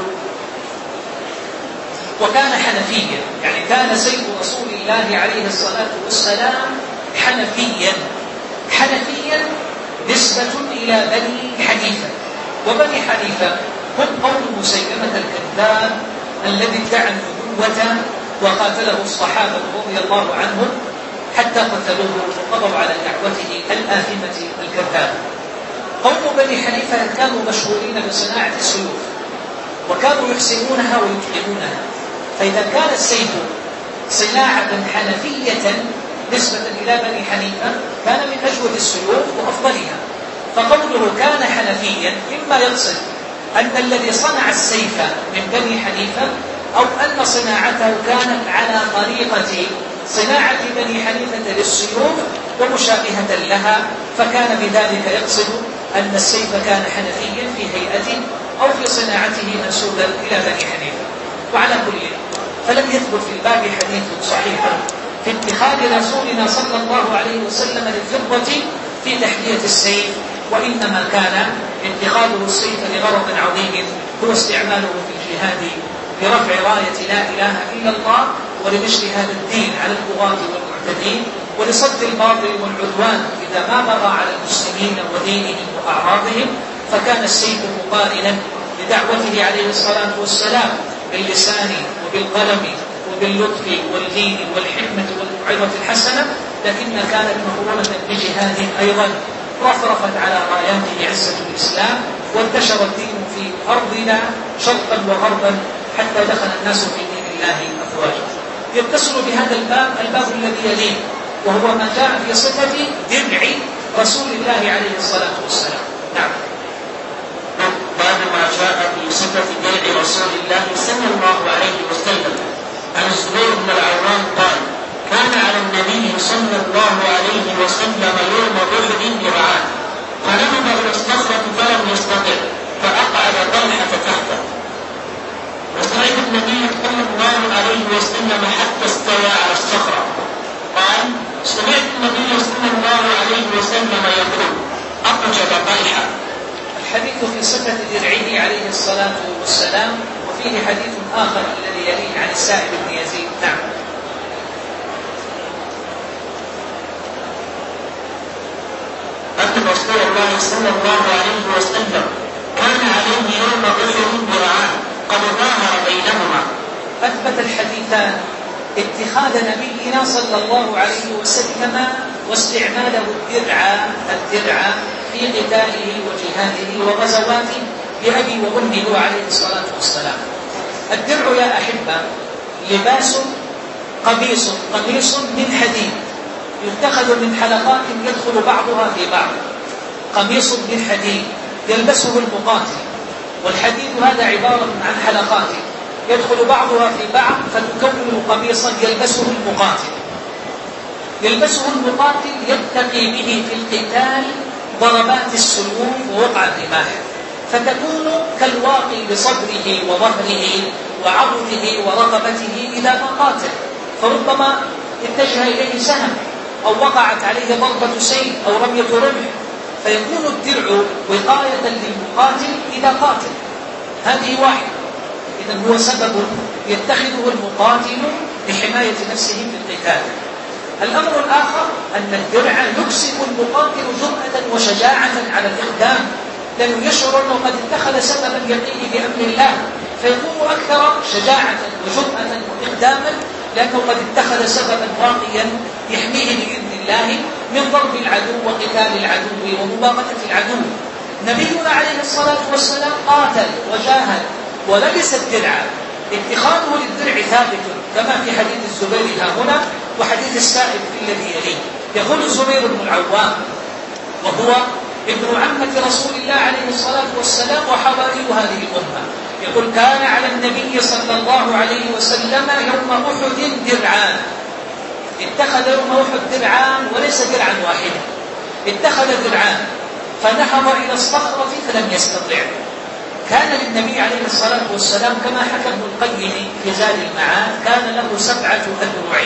وكان حنفيا، يعني كان سيد رسول الله عليه الصلاة والسلام حنفيا. حنفيا نسبة إلى بني حنيفة، وبني حنيفة هم قوم مسيلمة الكذاب الذي ادعى النبوة وقاتله الصحابة رضي الله عنهم حتى قتلوه وقضوا على دعوته الآثمة الكذابة. قوم بني حنيفة كانوا مشهورين بصناعة السيوف، وكانوا يحسنونها ويتقنونها. فإذا كان السيف صناعة حنفية نسبة إلى بني حنيفة كان من أجود السيوف وأفضلها. فقوله كان حنفيا إما يقصد أن الذي صنع السيف من بني حنيفة، أو أن صناعته كانت على طريقة صناعة بني حنيفة للسيوف ومشابهة لها، فكان بذلك يقصد أن السيف كان حنفيا في هيئته أو في صناعته منسوبا إلى بني حنيفة. وعلى كل فلم يثبت في الباب حديث صحيح في اتخاذ رسولنا صلى الله عليه وسلم للفضة في تحلية السيف، وإنما كان اتخاذه السيف لغرض عظيم هو استعماله في الجهاد برفع راية لا إله إلا الله ولنشر هذا الدين على الطغاة والمعتدين ولصد الباطل والعدوان إذا ما بغى على المسلمين ودينهم وأعراضهم، فكان السيف مقارنا لدعوته عليه الصلاة والسلام باللسان وبالقلم وباللطف واللين والحكمة والموعظة الحسنة، لكن كانت مقرونة بجهاد أيضا رفرفت على راياته عزة الإسلام، وانتشر الدين في أرضنا شرقا وغربا حتى دخل الناس في دين الله أفواجا. يتصل بهذا الباب الباب الذي يليه، وهو ما جاء في صفة درع رسول الله عليه الصلاة والسلام. نعم. باب ما جاء في صفة درع رسول الله صلى الله عليه وسلم. عن الزبير بن العوام قال: كان على النبي صلى الله عليه وسلم يوم أحد درعان، فنهض إلى الصخرة فلم يستطع فأقعد طلحة تحته، وصعد النبي صلى الله عليه وسلم حتى استوى على الصخرة. قال: سمعت النبي صلى الله عليه وسلم يقول: أقجب طلحة. الحديث في صفة درعه عليه الصلاة والسلام، وفيه حديث آخر الذي يليه عن السائب بن يزيد. نعم. أن رسول الله صلى الله عليه وسلم كان عليه يوم أحد درعان قد ظاهر بينهما. أثبت الحديثان اتخاذ نبينا صلى الله عليه وسلم واستعماله الدرع الدرع في قتاله وجهاده وغزواته بأبي وأمه عليه الصلاة والسلام. الدرع يا أحبة لباس قميص قميص من حديد يتخذ من حلقات يدخل بعضها في بعض، قميص من حديد يلبسه المقاتل، والحديد هذا عبارة عن حلقات يدخل بعضها في بعض فتكون قميصا يلبسه المقاتل يلبسه المقاتل يتقي به في القتال ضربات السيوف ووقع الرماح، فتكون كالواقي بصدره وظهره وعضده ورقبته إذا ما قاتل، فربما اتجه إليه سهم أو وقعت عليه ضربة سيف أو رمية رمح، فيكون الدرع وقاية للمقاتل إذا قاتل. هذه واحدة، إذن هو سبب يتخذه المقاتل لحماية نفسه في القتال. الأمر الآخر أن الدرع يكسب المقاتل جرأة وشجاعة على الإقدام، لأنه يشعر أنه قد اتخذ سببا يقيه بأمر الله، فيكون أكثر شجاعة وجرأة وإقداما، لأنه قد اتخذ سببا واقيا يحميه بإذن الله من ضرب العدو وقتال العدو ومباغتة العدو. نبينا عليه الصلاة والسلام قاتل وجاهد ولبس الدرع، اتخاذه للدرع ثابت كما في حديث الزبير ها هنا وحديث السائب في الذي يليه. يقول الزبير بن العوام وهو ابن عمة رسول الله عليه الصلاة والسلام وحواري هذه الأمة، يقول: كان على النبي صلى الله عليه وسلم يوم أحد درعان. اتخذ يوم أحد درعان وليس درعا واحدا، اتخذ درعان فنهض إلى الصخرة فلم يستطع. كان للنبي عليه الصلاة والسلام كما حكى ابن القيم في زاد المعاد كان له سبعة أذرع،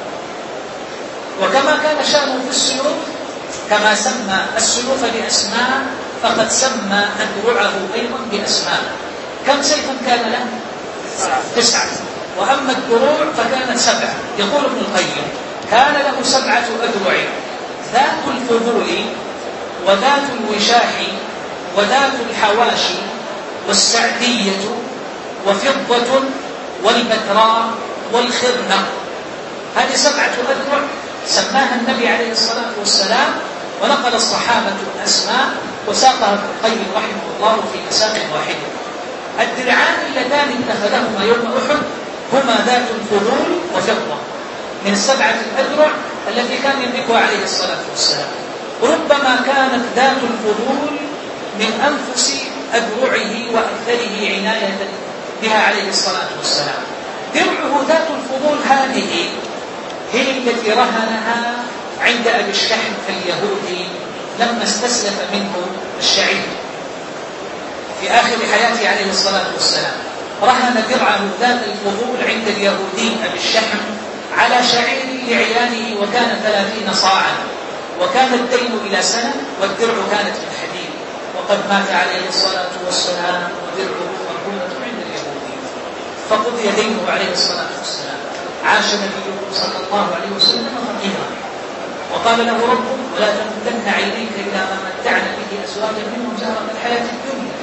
وكما كان شأنه في السيوف كما سمى السيوف بأسماء فقد سمى أذرعه أيضا بأسماء. كم سيفا كان له؟ تسعة. وأما الدروع فكانت سبعة. يقول ابن القيم: كان له سبعة أذرع: ذات الفضول وذات الوشاح وذات الحواشي والسعدية وفضة والبتراء والخرنق. هذه سبعة أذرع سماها النبي عليه الصلاة والسلام، ونقل الصحابة الأسماء وساقها ابن القيم رحمه الله في مساق واحدة. الدرعان اللتان اتخذهما يوم أحد هما ذات الفضول وفضة من سبعة الأذرع التي كان يملكها عليه الصلاة والسلام. ربما كانت ذات الفضول من أنفس أذرعه وأكثره عناية بها عليه الصلاة والسلام. درعه ذات الفضول هذه هي التي رهنها عند أبي الشحم اليهودي لما استسلف منه الشعير في آخر حياته عليه الصلاة والسلام. رهن درعه ذات الفضول عند اليهودي أبي الشحم على شعير لعياله وكان ثلاثين صاعا، وكان الدين إلى سنة والدرع كانت من حديد، وقد مات عليه الصلاة والسلام ودرعه مرهونة عند اليهودي، فقضي دينه عليه الصلاة والسلام. عاش نبيه صلى الله عليه وسلم فقيرا، وقال له ربه: ولا تمدن عينيك إلى ما متعنا به أزواجا منهم زهرة الحياة الدنيا.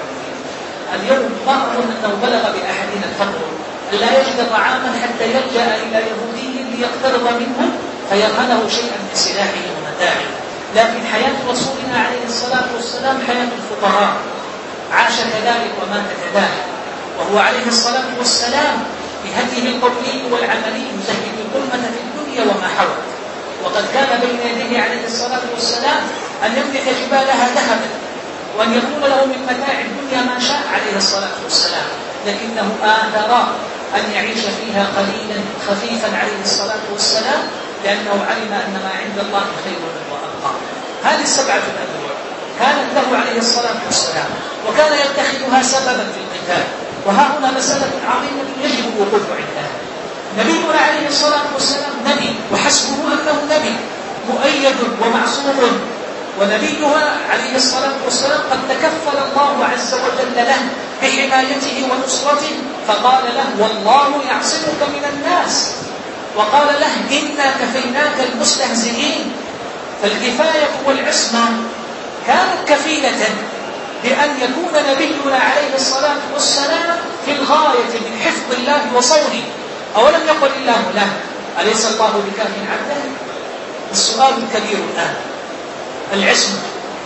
اليوم ما أظن أنه بلغ بأحدنا الفقر أن لا يجد طعاما حتى يلجأ إلى يهودي ليقترض منه فيرهنه شيئا من سلاحه ومتاعه، لكن حياة رسولنا عليه الصلاة والسلام حياة الفقراء، عاش كذلك ومات كذلك، وهو عليه الصلاة والسلام بهديه القولي والعملي يزهد الظلمة في الدنيا وما حولت، وقد كان بين يديه عليه الصلاة والسلام أن يملك جبالها ذهبا، وأن يكون له من متاع الدنيا ما شاء عليه الصلاة والسلام، لكنه آثر أن يعيش فيها قليلا خفيفا عليه الصلاة والسلام، لأنه علم أن ما عند الله خير وأبقى. هذه السبعة الأبواب كانت له عليه الصلاة والسلام، وكان يتخذها سببا في القتال. وها هنا مسألة عظيمة يجب الوقوف عندها. نبينا عليه الصلاة والسلام نبي، وحسبه أنه نبي مؤيد ومعصوم، ونبيها عليه الصلاة والسلام قد تكفل الله عز وجل له بحمايته ونصرته، فقال له: والله يعصمك من الناس، وقال له: إنا كفيناك المستهزئين. فالكفاية والعصمة كانت كفيلة بأن يكون نبينا عليه الصلاة والسلام في الغاية من حفظ الله وصونه. أولم يقل الله له: أليس الله بكاف عبده؟ السؤال الكبير الآن: العصمة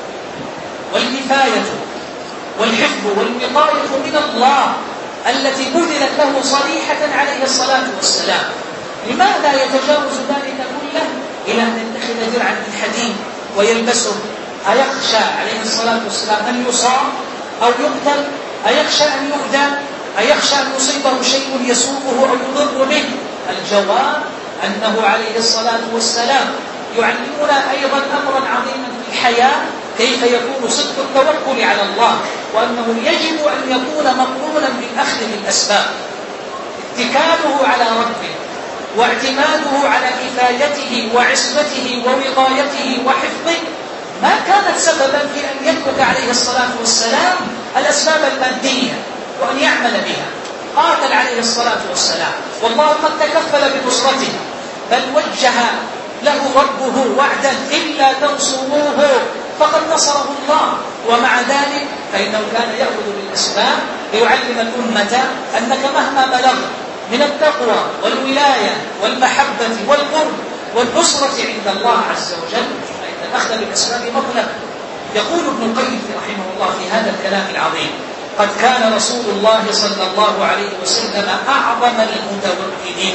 والكفاية والحفظ والوقاية من الله التي بذلت له صريحة عليه الصلاة والسلام، لماذا يتجاوز ذلك كله إلى أن يتخذ درعا من حديد ويلبسه؟ أيخشى عليه الصلاة والسلام أن يصاب أو يقتل؟ أيخشى أن يؤذى؟ أيخشى أن يصيبه شيء يسوقه أو يضر به؟ الجواب أنه عليه الصلاة والسلام يعلمنا أيضا أمرا عظيما في الحياة، كيف يكون صدق التوكل على الله، وأنه يجب أن يكون مقرونا بالأخذ بالأسباب. اتكاله على ربه واعتماده على كفايته وعصمته ووقايته وحفظه ما كانت سببا في أن يترك عليه الصلاة والسلام الأسباب المادية وأن يعمل بها. قاتل عليه الصلاة والسلام والله قد تكفل بنصرته، بل وجه له ربه وعدا: إلا تنصروه فقد نصره الله. ومع ذلك فإنه كان يأخذ بالأسباب ليعلم الأمة أنك مهما بلغت من التقوى والولاية والمحبة والقرب والنصرة عند الله عز وجل فإن الأخذ بالأسباب مطلب. يقول ابن القيم رحمه الله في هذا الكلام العظيم: قد كان رسول الله صلى الله عليه وسلم أعظم المتوكلين،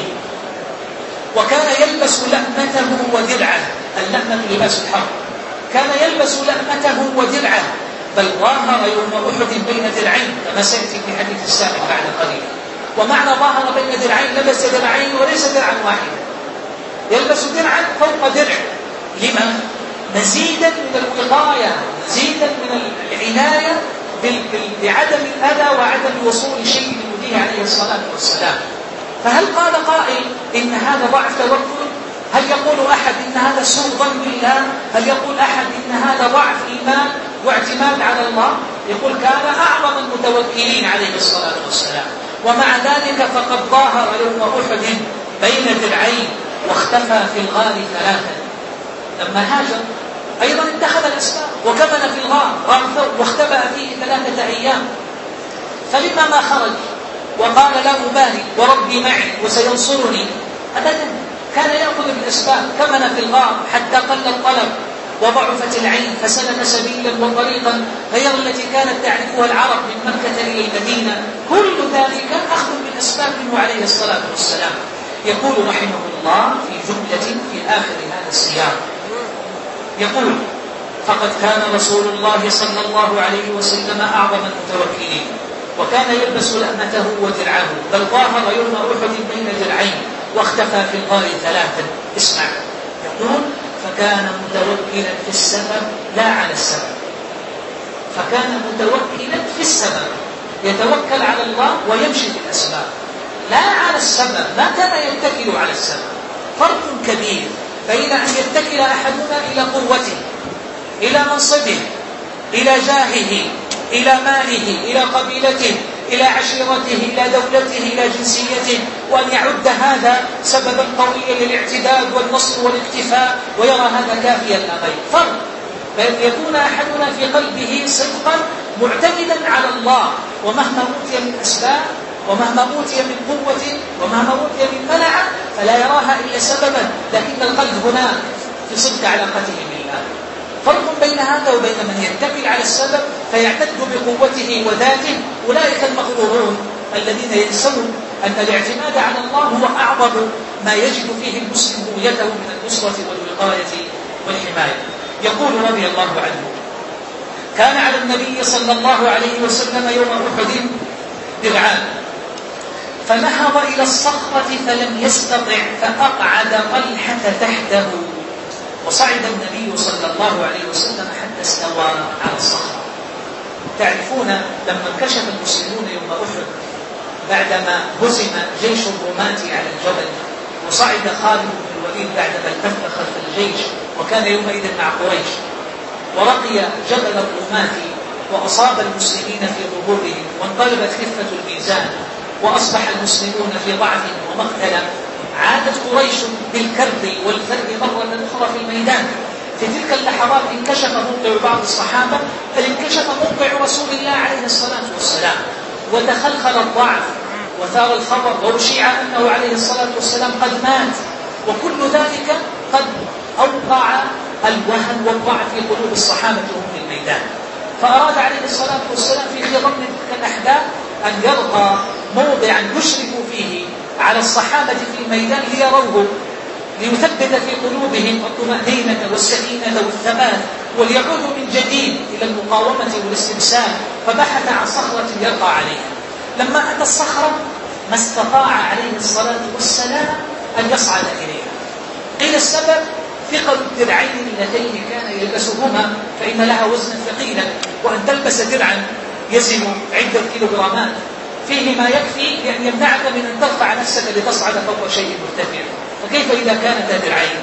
وكان يلبس لأمته ودرعه. اللأمة لباس الحرب، كان يلبس لأمته ودرعه، بل ظاهر يوم أحد بين درعين كما سيأتي في حديث السابق بعد قليل. ومعنى ظاهر بين درعين لبس درعين وليس درعا واحدا، يلبس درعا فوق درع. لما؟ مزيدا من الوقاية، مزيدا من العناية بعدم الأذى وعدم وصول شيء للنبي عليه الصلاة والسلام. فهل قال قائل إن هذا ضعف توكل؟ هل يقول أحد إن هذا سوء ظن بالله؟ هل يقول أحد إن هذا ضعف إيمان واعتماد على الله؟ يقول كان أعظم المتوكلين عليه الصلاة والسلام، ومع ذلك فقد ظاهر يوم أحد بين درعين واختفى في الغار ثلاثا. لما هاجر أيضا اتخذ الأسباب وكمن في الغار واختبأ فيه ثلاثة أيام، فلما ما خرج وقال لا أبالي وربي معي وسينصرني؟ أبدا، كان يأخذ بالأسباب، كمن في الغار حتى قل الطلب وضعفت العين فسلك سبيلا وطريقا غير التي كانت تعرفها العرب من مكة إلى المدينة. كل ذلك أخذ بالأسباب منه عليه الصلاة والسلام. يقول رحمه الله في جملة في آخر هذا السياق، يقول: فقد كان رسول الله صلى الله عليه وسلم أعظم المتوكلين، وكان يلبس لأمته ودرعه، بل ظاهر يوم أحد بين درعين واختفى في الغار ثلاثا. اسمع، يقول: فكان متوكلا في السبب لا على السبب. فكان متوكلا في السبب يتوكل على الله ويمشي في الأسباب لا على السبب، ما كان يتكل على السبب. فرق كبير بين أن يتكل أحدنا إلى قوته، إلى منصبه، إلى جاهه، إلى ماله، إلى قبيلته، إلى عشيرته، إلى دولته، إلى جنسيته، وأن يعد هذا سببا قويا للاعتداد والنصر والاكتفاء ويرى هذا كافيا لا غير. فرق بأن يكون أحدنا في قلبه صدقا معتمدا على الله، ومهما أوتي من أسباب ومهما أوتي من قوة ومهما أوتي من منع فلا يراها إلا سببا، لكن القلب هنا في صدق علاقته بالله. فرق بين هذا وبين من يتكل على السبب فيعتد بقوته وذاته. أولئك المغرورون الذين ينسون أن الاعتماد على الله هو أعظم ما يجد فيه المسلم هويته من النصرة والوقاية والحماية. يقول رضي الله عنه: كان على النبي صلى الله عليه وسلم يوم أحد درعان، فنهض إلى الصخرة فلم يستطع فأقعد طلحة تحته، وصعد النبي صلى الله عليه وسلم حتى استوى على الصخرة. تعرفون لما انكشف المسلمون يوم أحد بعدما هزم جيش الروماة على الجبل، وصعد خالد بن الوليد بعدما التف خلف الجيش، وكان يومئذ مع قريش، ورقي جبل الروماة وأصاب المسلمين في ظهورهم، وانقلبت خفة الميزان، وأصبح المسلمون في ضعف ومقتلة. عادت قريش بالكرب والفر مرة أخرى في الميدان. في تلك اللحظات انكشف موقع بعض الصحابة، بل انكشف موقع رسول الله عليه الصلاة والسلام، وتخلخل الضعف وثار الخبر، وأشيع أنه عليه الصلاة والسلام قد مات، وكل ذلك قد أوقع الوهن والضعف في قلوب الصحابة وهم في الميدان. فأراد عليه الصلاة والسلام في خضم تلك الأحداث أن يرقى موضعا يشرف فيه على الصحابة في الميدان ليروه، ليثبت في قلوبهم الطمأنينة والسكينة والثبات، وليعودوا من جديد إلى المقاومة والاستمساك. فبحث عن صخرة يرقى عليها. لما أتى الصخرة ما استطاع عليه الصلاة والسلام أن يصعد إليها. قيل السبب ثقل الدرعين اللتين كان يلبسهما، فإن لها وزنا ثقيلا، وأن تلبس درعا يزن عدة كيلوغرامات فيه ما يكفي لأن يمنعك من أن ترفع نفسك لتصعد فوق شيء مرتفع، فكيف إذا كانت درعين؟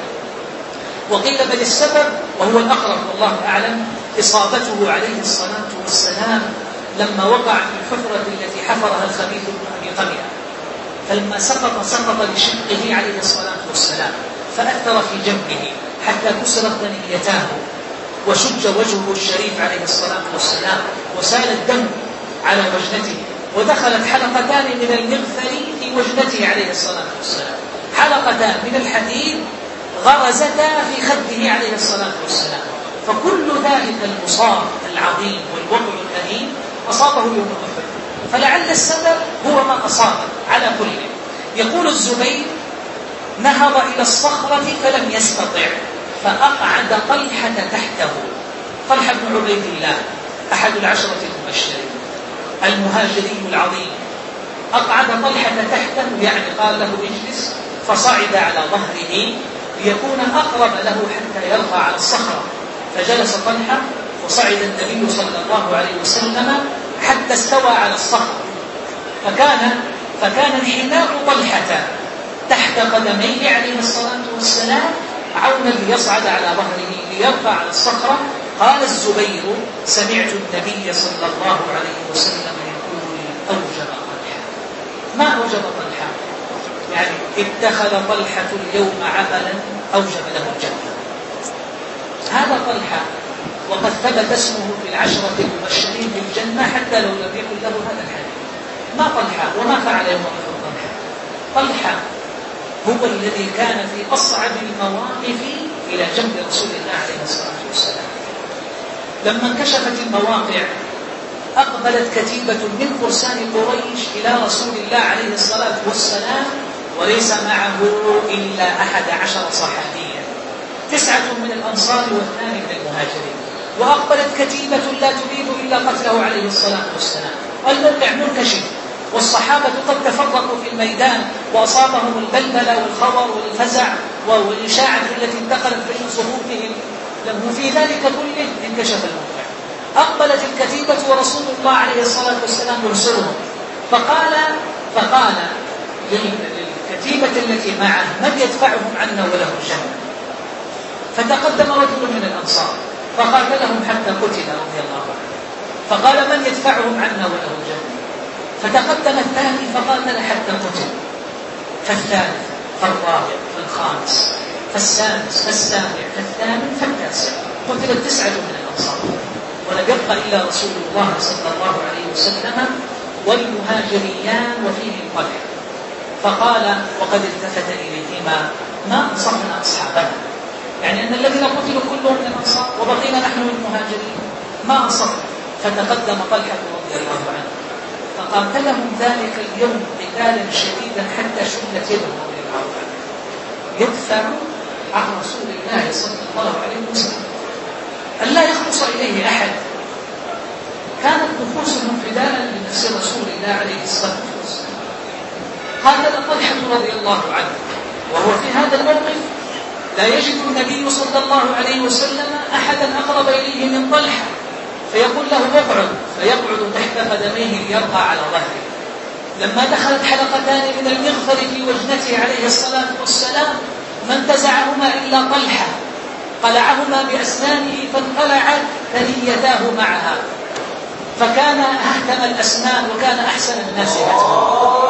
وقيل بل السبب وهو الأقرب والله أعلم إصابته عليه الصلاة والسلام لما وقع في الحفرة التي حفرها الخبيث بن أبي قميئة، فلما سقط سقط لشقه عليه الصلاة والسلام، فأثر في جنبه حتى كسرت ثنيتاه، وشج وجهه الشريف عليه الصلاة والسلام، وسال الدم على وجنته، ودخلت حلقتان من المغفر في وجنته عليه الصلاة والسلام، حلقتان من الحديد غرزتا في خده عليه الصلاة والسلام. فكل ذلك المصاب العظيم والوضع الأليم أصابه يوم أحد، فلعل السبب هو ما أصابه. على كل يقول الزبير: نهض إلى الصخرة فلم يستطع فأقعد طلحة تحته. طلحة بن عبيد الله أحد العشرة المبشرين المهاجري العظيم، أقعد طلحة تحته، يعني قال له اجلس، فصعد على ظهره ليكون أقرب له حتى يرفع على الصخرة، فجلس طلحة وصعد النبي صلى الله عليه وسلم حتى استوى على الصخرة، فكان فكان انحناء طلحة تحت قدميه عليه الصلاة والسلام عونا ليصعد على ظهره ليرفع على الصخرة. قال الزبير: سمعت النبي صلى الله عليه وسلم يقول: أوجب طلحة. ما أوجب طلحة؟ يعني اتخذ طلحة اليوم عملا أوجب له الجنة. هذا طلحة، وقد ثبت اسمه في العشرة المبشرين بالجنة حتى لو لم يكن له هذا الحديث. ما طلحة وما فعل يوم أحد طلحة؟ طلحة هو الذي كان في أصعب المواقف إلى جنب رسول الله عليه الصلاة والسلام. لما انكشفت المواقع أقبلت كتيبة من فرسان قريش إلى رسول الله عليه الصلاة والسلام، وليس معه إلا أحد عشر صحابيا، تسعة من الأنصار واثنان من المهاجرين، وأقبلت كتيبة لا تريد إلا قتله عليه الصلاة والسلام. الموقع منكشف، والصحابة قد تفرقوا في الميدان، وأصابهم البلبلة والخبر والفزع والإشاعة التي انتقلت بين صفوفهم. لما في ذلك كله انكشف الموقع، أقبلت الكتيبة ورسول الله عليه الصلاة والسلام يرسلهم، فقال فقال للكتيبة التي معه: من يدفعهم عنا وله الجنة؟ فتقدم رجل من الأنصار فقاتلهم حتى قتل رضي الله عنه، فقال: من يدفعهم عنا وله الجنة؟ فتقدم الثاني فقاتل حتى قتل، فالثالث فالرابع فالخامس فالسادس فالسابع فالثامن فالتاسع، قتل تسعة من الأنصار، ولم يبق إلا رسول الله صلى الله عليه وسلم والمهاجريان وفيهم طلحة. فقال وقد التفت إليهما: ما أنصفنا أصحابنا، يعني أن الذين قتلوا كلهم من الأنصار وبقينا نحن المهاجرين، ما أنصفنا. فتقدم طلحة رضي الله عنه فقاتلهم ذلك اليوم قتالا شديدا حتى شلت يده رضي الله عنه يدفع عن رسول الله صلى الله عليه وسلم ألا يخلص إليه أحد. كانت نفوسهم فداء لنفس رسول الله عليه الصلاة والسلام. قاتل طلحة رضي الله عنه وهو في هذا الموقف لا يجد النبي صلى الله عليه وسلم أحدا أقرب إليه من طلحة، فيقول له: اقعد، فيقعد تحت قدميه ليرقى على ظهره. لما دخلت حلقتان من المغفر في وجنته عليه الصلاة والسلام ما انتزعهما إلا طلحة، قلعهما بأسنانه فانقلعت ثنيتاه معها، فكان أهتم الأسنان وكان أحسن الناس هتما.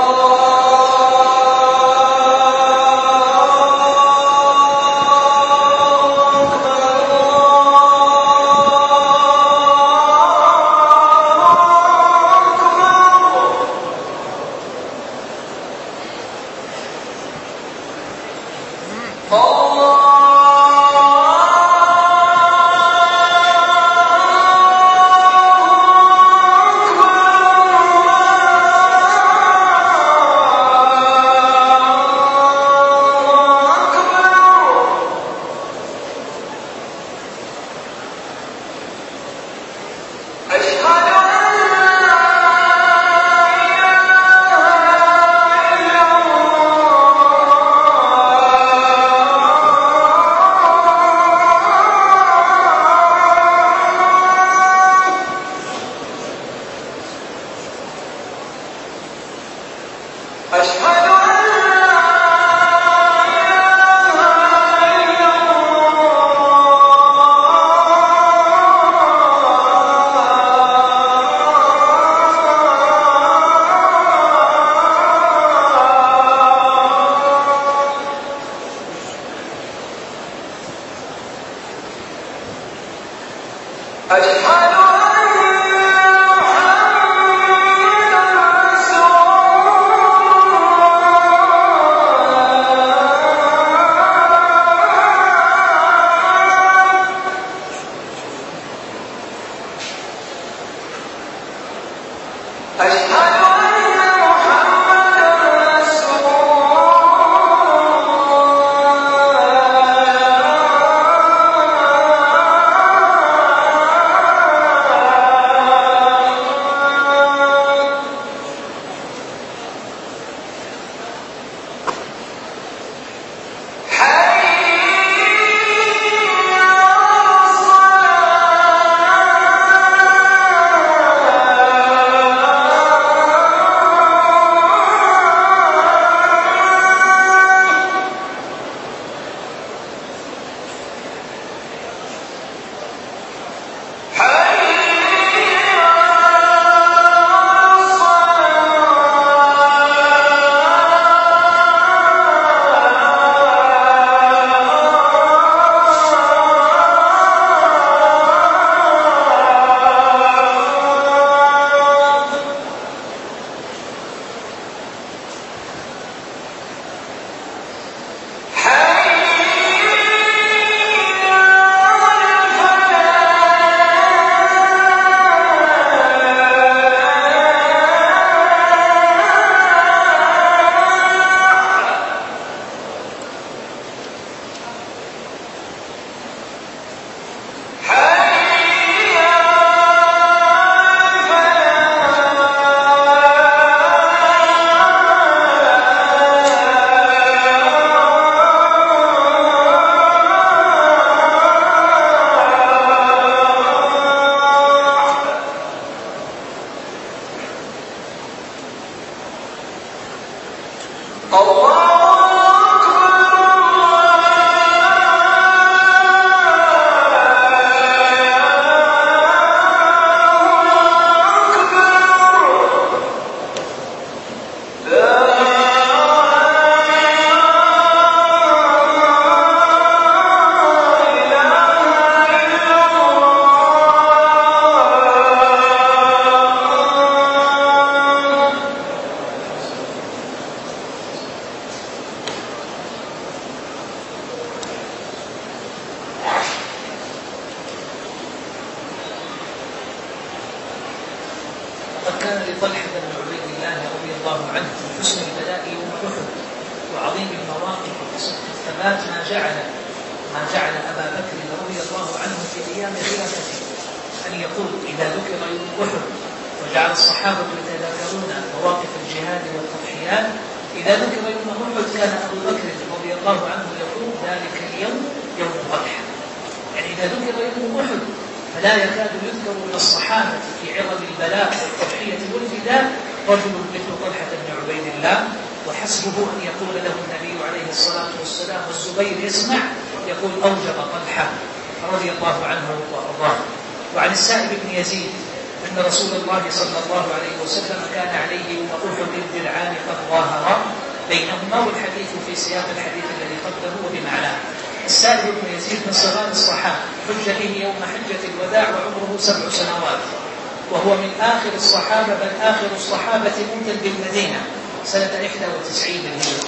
كان لطلحة بن عبيد الله رضي الله عنه في حسن البلاء يوم أحد وعظيم المواقف وصدق الثبات ما جعل ما جعل أبا بكر رضي الله عنه في أيام خلافته أن يقول إذا ذكر يوم أحد، وجعل الصحابة يتذاكرون مواقف الجهاد والتضحيات، إذا ذكر يوم أحد كان أبو بكر رضي الله عنه يقول ذلك اليوم يوم طلحة. يعني إذا ذكر يوم أحد فلا يكاد يذكر من الصحابة في عظم البلاء والتضحية والفداء رجل مثل طلحة بن عبيد الله، وحسبه أن يقول له النبي عليه الصلاة والسلام والزبير يسمع يقول أوجب طلحة رضي الله عنه وأرضاه. وعن السائب بن يزيد أن رسول الله صلى الله عليه وسلم كان عليه يوم أحد الذرعان قد ظاهرا بينهما، والحديث في سياق الحديث الذي قبله وبمعناه. السائب بن يزيد من صغار الصحابة، حج به يوم حجة الوداع وعمره سبع سنوات، وهو من آخر الصحابة بل آخر الصحابة موتا بالمدينة سنة إحدى وتسعين هجرة.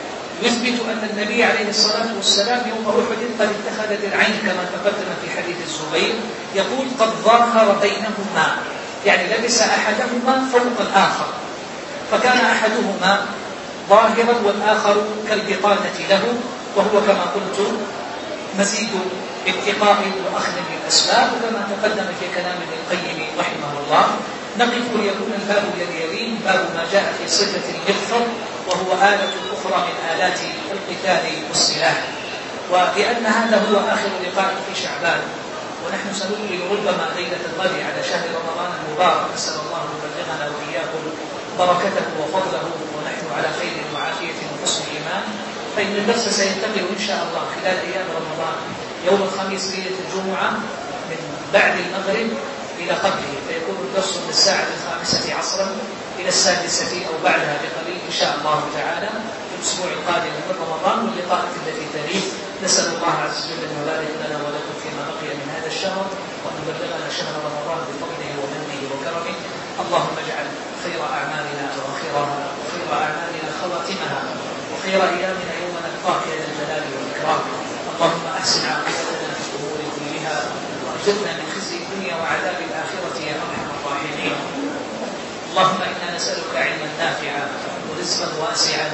يثبت أن النبي عليه الصلاة والسلام يوم أحد قد اتخذ درعين كما تقدم في حديث الزبير، يقول قد ظاهر بينهما، يعني لبس أحدهما فوق الآخر، فكان أحدهما ظاهرا والآخر كالبطانة له، وهو كما قلت مزيد اتقاء وأخذ بالأسباب كما تقدم في كلام ابن القيم رحمه الله. نقف ليكون الباب الذي يليه باب ما جاء في صفة المغفر، وهو آلة أخرى من آلات القتال والسلاح. ولأن هذا هو آخر لقاء في شعبان، ونحن سنؤمن ربما ليلة الغد على شهر رمضان المبارك، نسأل الله أن يبلغنا وإياكم بركته وفضله ونحن على خير وعافية وحسن إيمان. فإن الدرس سينتقل إن شاء الله خلال أيام رمضان يوم الخميس ليلة الجمعة من بعد المغرب إلى قبله، فيكون الدرس من الساعة الخامسة عصرا إلى السادسة أو بعدها بقليل إن شاء الله تعالى في الأسبوع القادم من رمضان واللقاءات التي تليه. نسأل الله عز وجل أن يبارك لنا ولكم فيما بقي من هذا الشهر، وأن يبلغنا شهر رمضان بفضله ومنه وكرمه. اللهم اجعل خير أعمالنا وخيرها وخير أعمالنا خواتمها وخير أيامنا يوم نلقاك يا ذا الجلال والإكرام. اللهم أحسن عاقبتنا في الأمور كلها وأجرنا من خزي الدنيا وعذاب الآخرة يا أرحم الراحمين. اللهم إنا نسألك علما نافعا ورزقا واسعا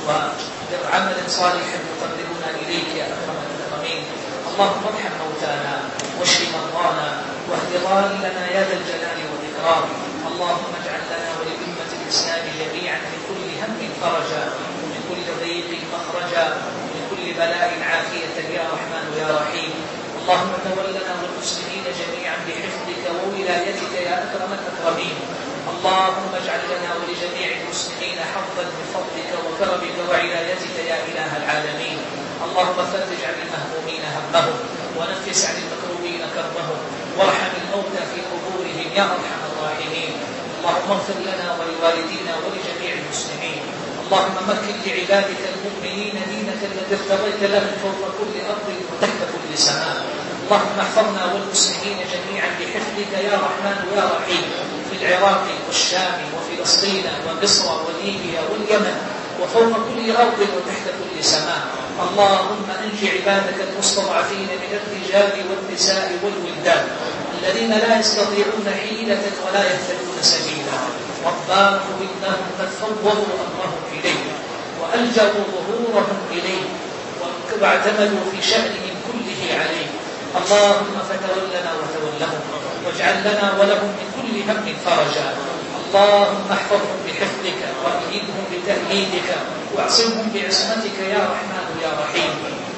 وعملا صالحا يقربنا إليك يا أكرم الأكرمين. اللهم ارحم موتانا واشف مرضانا واهد ضالنا يا ذا الجلال والإكرام. اللهم اجعل لنا ولأمة الإسلام جميعا من كل هم فرجا ومن كل ضيق مخرجا ومن كل بلاء عافية يا رحمن يا رحيم. اللهم تولنا والمسلمين جميعا بحفظك وولايتك يا أكرم الأكرمين. اللهم اجعل لنا ولجميع المسلمين حظا من فضلك وكرمك وعنايتك يا إله العالمين. اللهم فرج عن المهمومين همهم ونفس عن المكروبين كربهم وارحم الموتى في قبورهم يا أرحم الراحمين. اللهم اغفر لنا ولوالدينا ولجميع المسلمين. اللهم مكن لعبادك المؤمنين دينك الذي ارتضيت لهم فوق كل أرض وتحت كل سماء. اللهم احفظنا والمسلمين جميعا بحفظك يا رحمن يا رحيم في العراق والشام وفلسطين ومصر وليبيا واليمن وفوق كل أرض وتحت كل سماء. اللهم أنج عبادك المستضعفين من الرجال والنساء والولدان الذين لا يستطيعون حيلة ولا يهتدون سبيلا. رباه إنهم قد فوضوا أمرهم إليك وألجأوا ظهورهم إليك واعتمدوا في شأنهم كله عليك. اللهم فتولنا وتولهم واجعل لنا ولهم من كل هم فرجا. اللهم احفظهم بحفظك وأيدهم بتأييدك واعصمهم بعصمتك يا رحمن يا رحيم.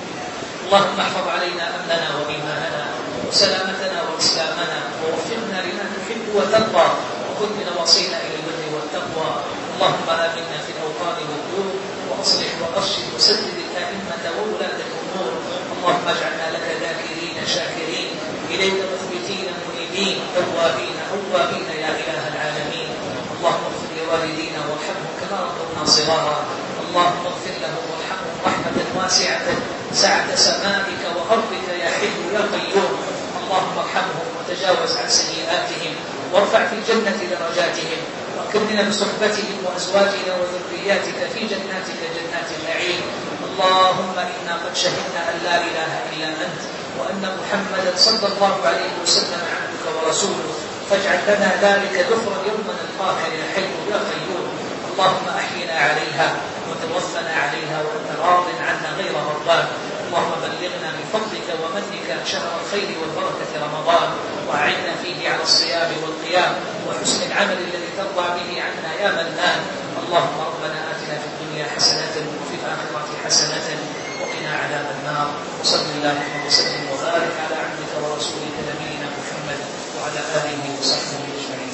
اللهم احفظ علينا أمننا وإيماننا وسلامتنا وإسلامنا ووفقنا لما تحب وترضى وخذ بنواصينا إلى البر والتقوى. اللهم آمنا في الأوطان والدور وأصلح وأرشد وسدد الأئمة وولاة الأمور. اللهم اجعلنا لك ذاكرين شاكرين إليك مخبتين منيبين توابين أوابين يا إله العالمين. اللهم اغفر لوالدينا وارحمهم كما ربونا صغارا. اللهم اغفر لهم وارحمهم رحمة واسعة سعة سمائك وأرضك يا حي يا قيوم. اللهم ارحمهم وتجاوز عن سيئاتهم وارفع في الجنة درجاتهم واكرمنا بصحبتهم وأزواجنا وذرياتك في جناتك جنات النعيم. اللهم إنا قد شهدنا أن لا إله إلا أنت وأن محمدا صلى الله عليه وسلم عبدك ورسوله، فاجعل لنا ذلك ذخرا يوم نلقاك يا حي يا قيوم. اللهم أحينا عليها وتوفنا عليها وأنت راض عنا غير غضبان. اللهم بلغنا بفضلك ومنك شهر الخير والبركة رمضان، وأعنا فيه على الصيام والقيام وحسن العمل الذي ترضى به عنا يا منان. اللهم ربنا آتنا في الدنيا حسنة وفي الآخرة حسنة وقنا عذاب النار. وصل اللهم وسلم وبارك على عبدك ورسولك نبينا محمد وعلى آله وصحبه أجمعين.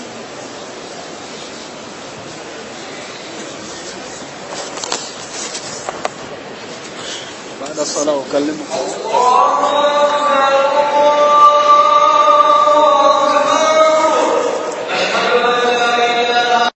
بعد الصلاة أكلمك.